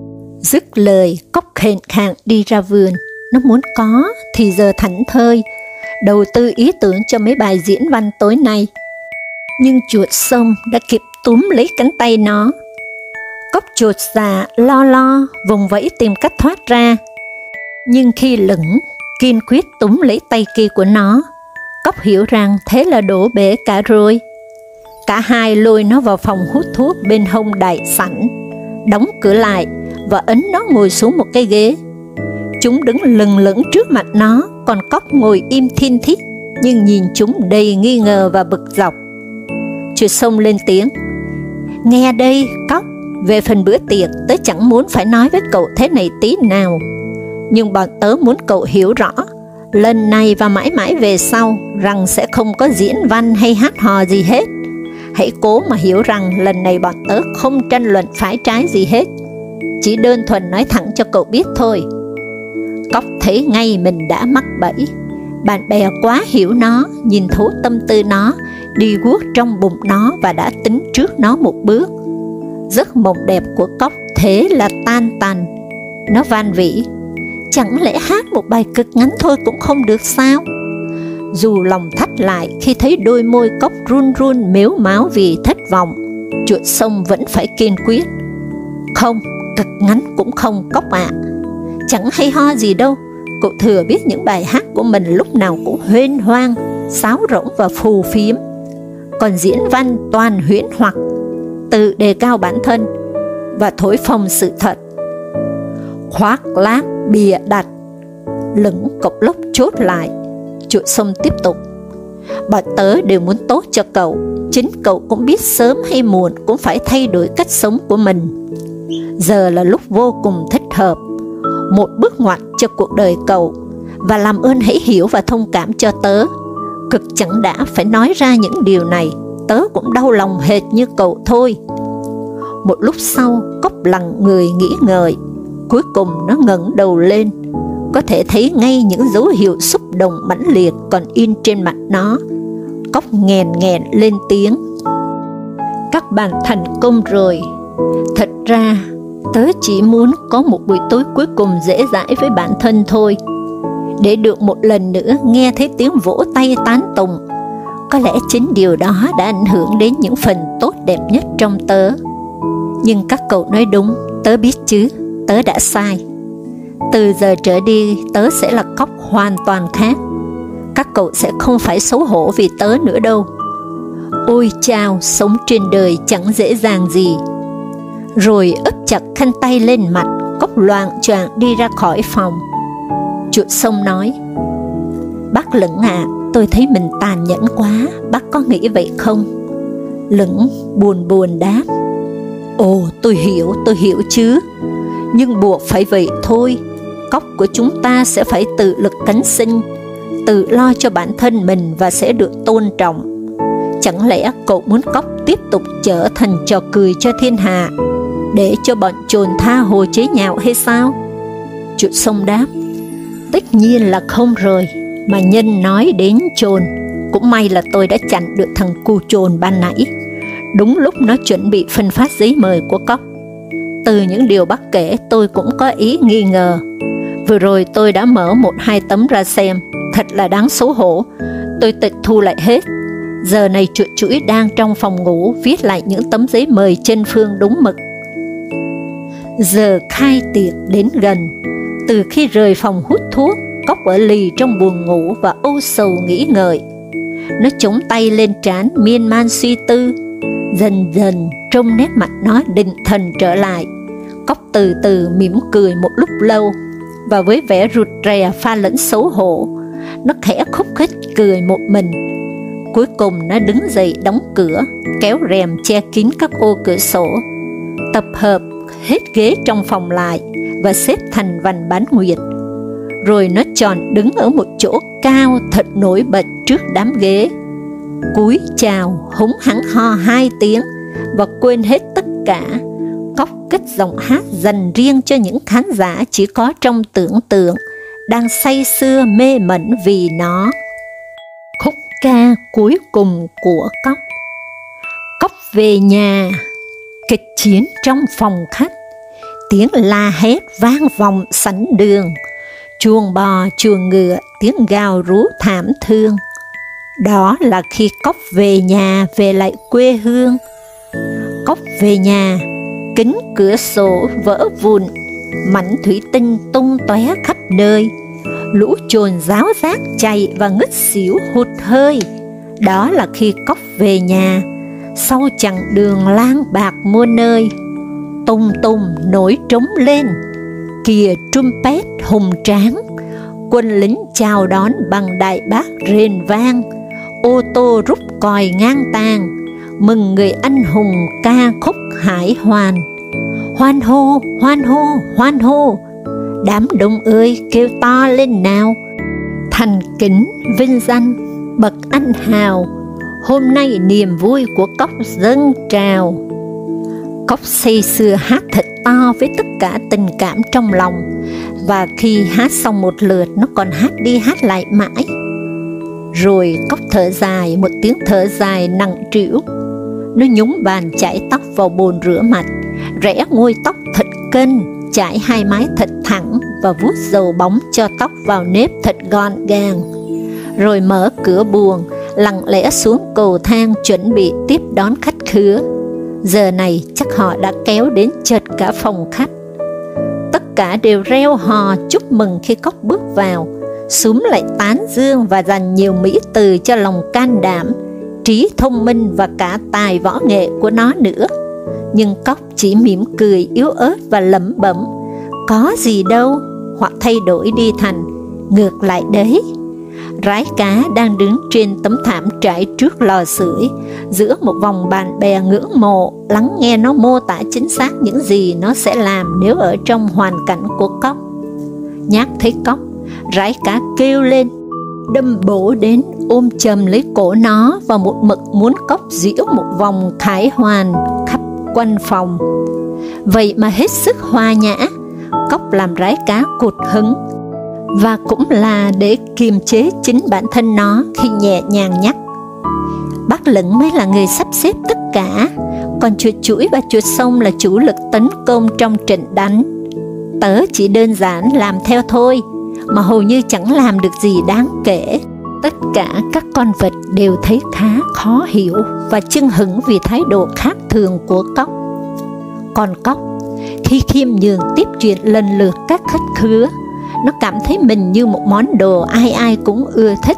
Dứt lời, Cóc khệnh khạng đi ra vườn. Nó muốn có thì giờ thảnh thơi, đầu tư ý tưởng cho mấy bài diễn văn tối nay. Nhưng chuột sông đã kịp túm lấy cánh tay nó. Cóc chuột già lo lo vùng vẫy tìm cách thoát ra. Nhưng khi Lửng kiên quyết túm lấy tay kia của nó, Cóc hiểu rằng thế là đổ bể cả rồi. Cả hai lôi nó vào phòng hút thuốc bên hông đại sảnh, đóng cửa lại và ấn nó ngồi xuống một cái ghế. Chúng đứng lừng lững trước mặt nó, còn Cóc ngồi im thin thít, nhưng nhìn chúng đầy nghi ngờ và bực dọc. Chuột sông lên tiếng: "Nghe đây, Cóc, về phần bữa tiệc, tớ chẳng muốn phải nói với cậu thế này tí nào. Nhưng bọn tớ muốn cậu hiểu rõ, lần này và mãi mãi về sau, rằng sẽ không có diễn văn hay hát hò gì hết. Hãy cố mà hiểu rằng lần này bọn tớ không tranh luận phải trái gì hết, chỉ đơn thuần nói thẳng cho cậu biết thôi." Cóc thấy ngay mình đã mắc bẫy. Bạn bè quá hiểu nó, nhìn thấu tâm tư nó, đi guốc trong bụng nó và đã tính trước nó một bước. Giấc mộng đẹp của Cóc thế là tan tành. Nó van vỉ: "Chẳng lẽ hát một bài cực ngắn thôi cũng không được sao?" Dù lòng thắt lại khi thấy đôi môi Cóc run run mếu máo vì thất vọng, chuột sông vẫn phải kiên quyết: "Không, cực ngắn cũng không, Cóc ạ. Chẳng hay ho gì đâu, cậu thừa biết những bài hát của mình lúc nào cũng huênh hoang, sáo rỗng và phù phiếm. Còn diễn văn toàn huyễn hoặc, tự đề cao bản thân và thổi phồng sự thật, khoác lác bịa đặt." Lửng cộc lốc chốt lại. Chuột sông tiếp tục: "Bọn tớ đều muốn tốt cho cậu, chính cậu cũng biết sớm hay muộn cũng phải thay đổi cách sống của mình. Giờ là lúc vô cùng thích hợp, một bước ngoặt cho cuộc đời cậu, và làm ơn hãy hiểu và thông cảm cho tớ. Cực chẳng đã phải nói ra những điều này, tớ cũng đau lòng hệt như cậu thôi." Một lúc sau, Cóc lặng người nghĩ ngợi. Cuối cùng nó ngẩng đầu lên. Có thể thấy ngay những dấu hiệu xúc động mãnh liệt còn in trên mặt nó. Cóc nghèn nghẹn lên tiếng: "Các bạn thành công rồi. Thật ra, tớ chỉ muốn có một buổi tối cuối cùng dễ dãi với bản thân thôi, để được một lần nữa nghe thấy tiếng vỗ tay tán tụng. Có lẽ chính điều đó đã ảnh hưởng đến những phần tốt đẹp nhất trong tớ. Nhưng các cậu nói đúng, tớ biết chứ, tớ đã sai. Từ giờ trở đi, tớ sẽ là Cóc hoàn toàn khác. Các cậu sẽ không phải xấu hổ vì tớ nữa đâu. Ôi chao, sống trên đời chẳng dễ dàng gì." Rồi ấp chặt khăn tay lên mặt, Cóc loạng choạng đi ra khỏi phòng. Chuột sông nói: "Bác Lửng ạ, à, tôi thấy mình tàn nhẫn quá, bác có nghĩ vậy không?" Lửng buồn buồn đáp: "Ồ, tôi hiểu, tôi hiểu chứ. Nhưng buộc phải vậy thôi. Cóc của chúng ta sẽ phải tự lực cánh sinh, tự lo cho bản thân mình và sẽ được tôn trọng. Chẳng lẽ cậu muốn Cóc tiếp tục trở thành trò cười cho thiên hạ, để cho bọn chồn tha hồ chế nhạo hay sao?" Chuột sông đáp: Tất nhiên là không rồi, mà nhân nói đến chồn, cũng may là tôi đã chặn được thằng cu chồn ban nãy, đúng lúc nó chuẩn bị phân phát giấy mời của cóc. Từ những điều bác kể tôi cũng có ý nghi ngờ. Vừa rồi tôi đã mở một hai tấm ra xem, thật là đáng xấu hổ. Tôi tịch thu lại hết. Giờ này chuột chũi đang trong phòng ngủ viết lại những tấm giấy mời trên phương đúng mực. Giờ khai tiệc đến gần. Từ khi rời phòng hút thuốc, cóc ở lì trong buồn ngủ và âu sầu nghĩ ngợi. Nó chống tay lên trán miên man suy tư. Dần dần trong nét mặt nó định thần trở lại. Cóc từ từ mỉm cười một lúc lâu, và với vẻ rụt rè pha lẫn xấu hổ, nó khẽ khúc khích cười một mình. Cuối cùng nó đứng dậy đóng cửa, kéo rèm che kín các ô cửa sổ, tập hợp hết ghế trong phòng lại và xếp thành vành bán nguyệt. Rồi nó chọn đứng ở một chỗ cao thật nổi bật trước đám ghế, cúi chào húng hắng ho hai tiếng và quên hết tất cả. Cóc cất giọng hát dành riêng cho những khán giả chỉ có trong tưởng tượng, đang say sưa mê mẩn vì nó. Khúc ca cuối cùng của Cóc. Cóc về nhà. Kịch chiến trong phòng khách. Tiếng la hét vang vọng sảnh đường. Chuồng bò, chuồng ngựa, tiếng gào rú thảm thương. Đó là khi Cóc về nhà, về lại quê hương. Cóc về nhà, kính cửa sổ vỡ vụn, mảnh thủy tinh tung tóe khắp nơi. Lũ chồn ráo rác chạy và ngất xỉu hụt hơi. Đó là khi Cóc về nhà, sau chặng đường lang bạc muôn nơi. Tùng tùng nổi trống lên, kìa trumpet hùng tráng, quân lính chào đón bằng đại bác rền vang. Ô tô rút còi ngang tàng, mừng người anh hùng ca khúc hải hoàn. Hoan hô, hoan hô, hoan hô, đám đông ơi kêu to lên nào. Thành kính vinh danh bậc anh hào, hôm nay niềm vui của Cóc dâng trào. Cóc say sưa hát thật to với tất cả tình cảm trong lòng, và khi hát xong một lượt nó còn hát đi hát lại mãi. Rồi Cóc thở dài một tiếng thở dài nặng trĩu. Nó nhúng bàn chải tóc vào bồn rửa mặt, rẽ ngôi tóc thật kênh, chải hai mái thật thẳng và vuốt dầu bóng cho tóc vào nếp thật gọn gàng. Rồi mở cửa buồng, lặng lẽ xuống cầu thang chuẩn bị tiếp đón khách khứa. Giờ này chắc họ đã kéo đến chật cả phòng khách. Tất cả đều reo hò chúc mừng khi Cóc bước vào, xúm lại tán dương và dành nhiều mỹ từ cho lòng can đảm, trí thông minh và cả tài võ nghệ của nó nữa. Nhưng Cóc chỉ mỉm cười yếu ớt và lẩm bẩm: có gì đâu, hoặc thay đổi đi thành ngược lại đấy. Rái cá đang đứng trên tấm thảm trải trước lò sưởi, giữa một vòng bạn bè ngưỡng mộ, lắng nghe nó mô tả chính xác những gì nó sẽ làm nếu ở trong hoàn cảnh của Cóc. Nhác thấy Cóc, rái cá kêu lên, đâm bổ đến ôm chầm lấy cổ nó và một mực muốn Cóc giễu một vòng khải hoàn khắp quanh phòng. Vậy mà hết sức hòa nhã, Cóc làm rái cá cụt hứng, và cũng là để kiềm chế chính bản thân nó khi nhẹ nhàng nhắc: bác Lửng mới là người sắp xếp tất cả, còn chuột chuỗi và chuột sông là chủ lực tấn công trong trận đánh. Tớ chỉ đơn giản làm theo thôi, mà hầu như chẳng làm được gì đáng kể. Tất cả các con vật đều thấy khá khó hiểu và chưng hửng vì thái độ khác thường của Cóc. Còn Cóc, khi khiêm nhường tiếp chuyện lần lượt các khách khứa, nó cảm thấy mình như một món đồ ai ai cũng ưa thích.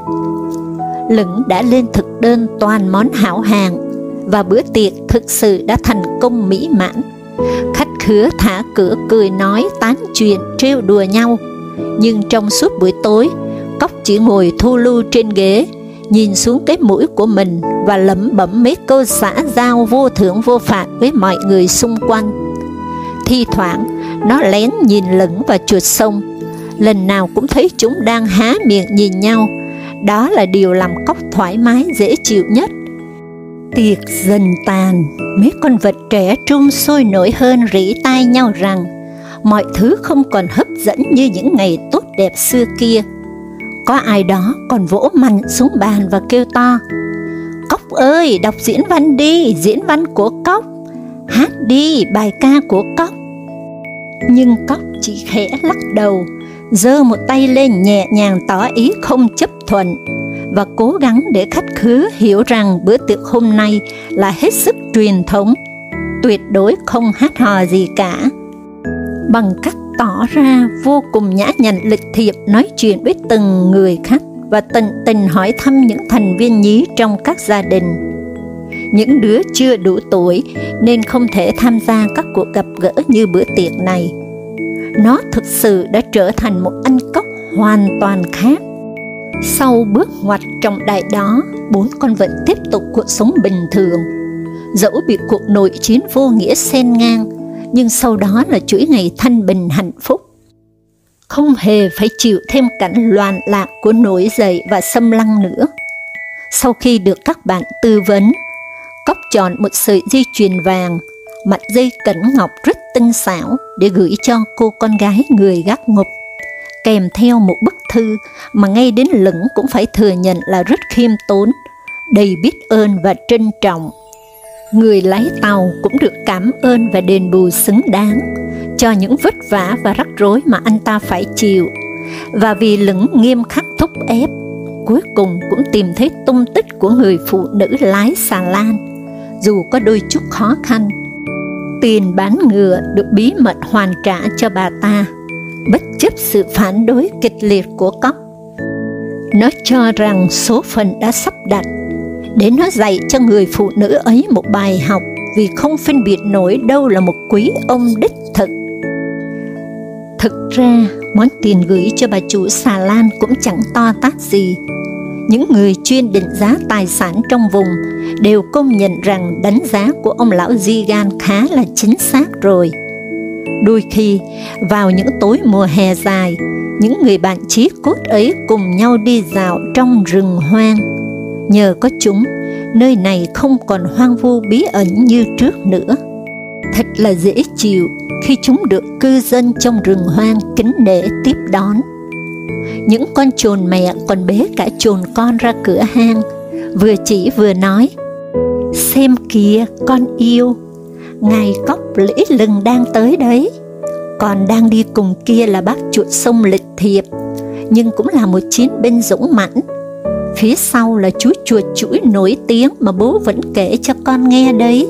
Lửng đã lên thực đơn toàn món hảo hàng, và bữa tiệc thực sự đã thành công mỹ mãn. Khách khứa thả cửa cười nói tán chuyện trêu đùa nhau. Nhưng trong suốt buổi tối, Cóc chỉ ngồi thu lưu trên ghế, nhìn xuống cái mũi của mình và lẩm bẩm mấy câu xã giao vô thưởng vô phạt với mọi người xung quanh. Thi thoảng, nó lén nhìn Lửng và chuột sông. Lần nào cũng thấy chúng đang há miệng nhìn nhau. Đó là điều làm Cóc thoải mái dễ chịu nhất. Tiệc dần tàn, mấy con vật trẻ trung sôi nổi hơn rỉ tai nhau rằng mọi thứ không còn hấp dẫn như những ngày tốt đẹp xưa kia. Có ai đó còn vỗ mạnh xuống bàn và kêu to: "Cóc ơi, đọc diễn văn đi, diễn văn của Cóc, hát đi bài ca của Cóc." Nhưng Cóc chỉ khẽ lắc đầu, giơ một tay lên nhẹ nhàng tỏ ý không chấp thuận, và cố gắng để khách khứa hiểu rằng bữa tiệc hôm nay là hết sức truyền thống, tuyệt đối không hát hò gì cả. Bằng cách tỏ ra vô cùng nhã nhặn lịch thiệp nói chuyện với từng người khách và tận tình hỏi thăm những thành viên nhí trong các gia đình. Những đứa chưa đủ tuổi nên không thể tham gia các cuộc gặp gỡ như bữa tiệc này. Nó thực sự đã trở thành một ăn cóc hoàn toàn khác. Sau bước ngoặt trọng đại đó, bốn con vẫn tiếp tục cuộc sống bình thường. Dẫu bị cuộc nội chiến vô nghĩa xen ngang, nhưng sau đó là chuỗi ngày thanh bình hạnh phúc. Không hề phải chịu thêm cảnh loạn lạc của nổi dậy và xâm lăng nữa. Sau khi được các bạn tư vấn, Cóc chọn một sợi dây chuyền vàng, mặt dây cẩn ngọc rất tinh xảo để gửi cho cô con gái người gác ngục, kèm theo một bức thư mà ngay đến Lửng cũng phải thừa nhận là rất khiêm tốn, đầy biết ơn và trân trọng. Người lái tàu cũng được cảm ơn và đền bù xứng đáng cho những vất vả và rắc rối mà anh ta phải chịu, và vì Lửng nghiêm khắc thúc ép, cuối cùng cũng tìm thấy tung tích của người phụ nữ lái xà lan, dù có đôi chút khó khăn. Tiền bán ngựa được bí mật hoàn trả cho bà ta, bất chấp sự phản đối kịch liệt của Cóc. Nó cho rằng số phận đã sắp đặt để nó dạy cho người phụ nữ ấy một bài học, vì không phân biệt nổi đâu là một quý ông đích thực. Thực ra, món tiền gửi cho bà chủ xà lan cũng chẳng to tát gì. Những người chuyên định giá tài sản trong vùng đều công nhận rằng đánh giá của ông lão Gigan khá là chính xác rồi. Đôi khi, vào những tối mùa hè dài, những người bạn chí cốt ấy cùng nhau đi dạo trong rừng hoang. Nhờ có chúng, nơi này không còn hoang vu bí ẩn như trước nữa. Thật là dễ chịu khi chúng được cư dân trong rừng hoang kính nể tiếp đón. Những con chồn mẹ còn bế cả chồn con ra cửa hang, vừa chỉ vừa nói: "Xem kìa con yêu, ngài Cóc lẫy lừng đang tới đấy." Còn đang đi cùng kia là bác chuột sông lịch thiệp, nhưng cũng là một chiến binh dũng mãnh. Phía sau là chú chuột chũi nổi tiếng mà bố vẫn kể cho con nghe đấy.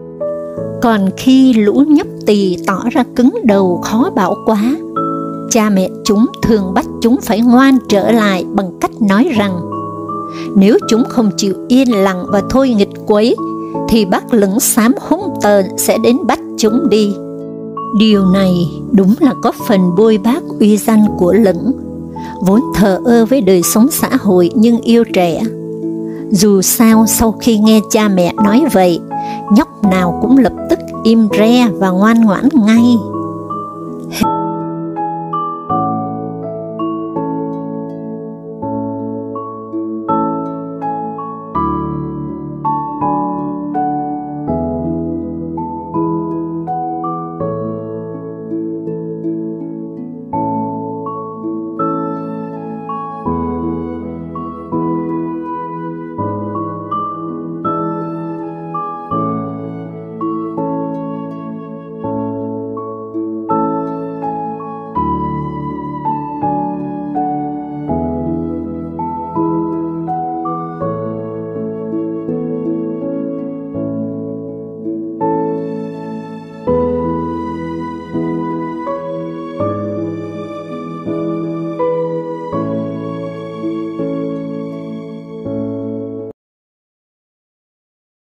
Còn khi lũ nhóc tỳ tỏ ra cứng đầu khó bảo quá, cha mẹ chúng thường bắt chúng phải ngoan trở lại bằng cách nói rằng nếu chúng không chịu yên lặng và thôi nghịch quấy, thì bác Lửng xám hung tợn sẽ đến bắt chúng đi. Điều này đúng là có phần bôi bác uy danh của Lửng, vốn thờ ơ với đời sống xã hội nhưng yêu trẻ. Dù sao, sau khi nghe cha mẹ nói vậy, nhóc nào cũng lập tức im re và ngoan ngoãn ngay.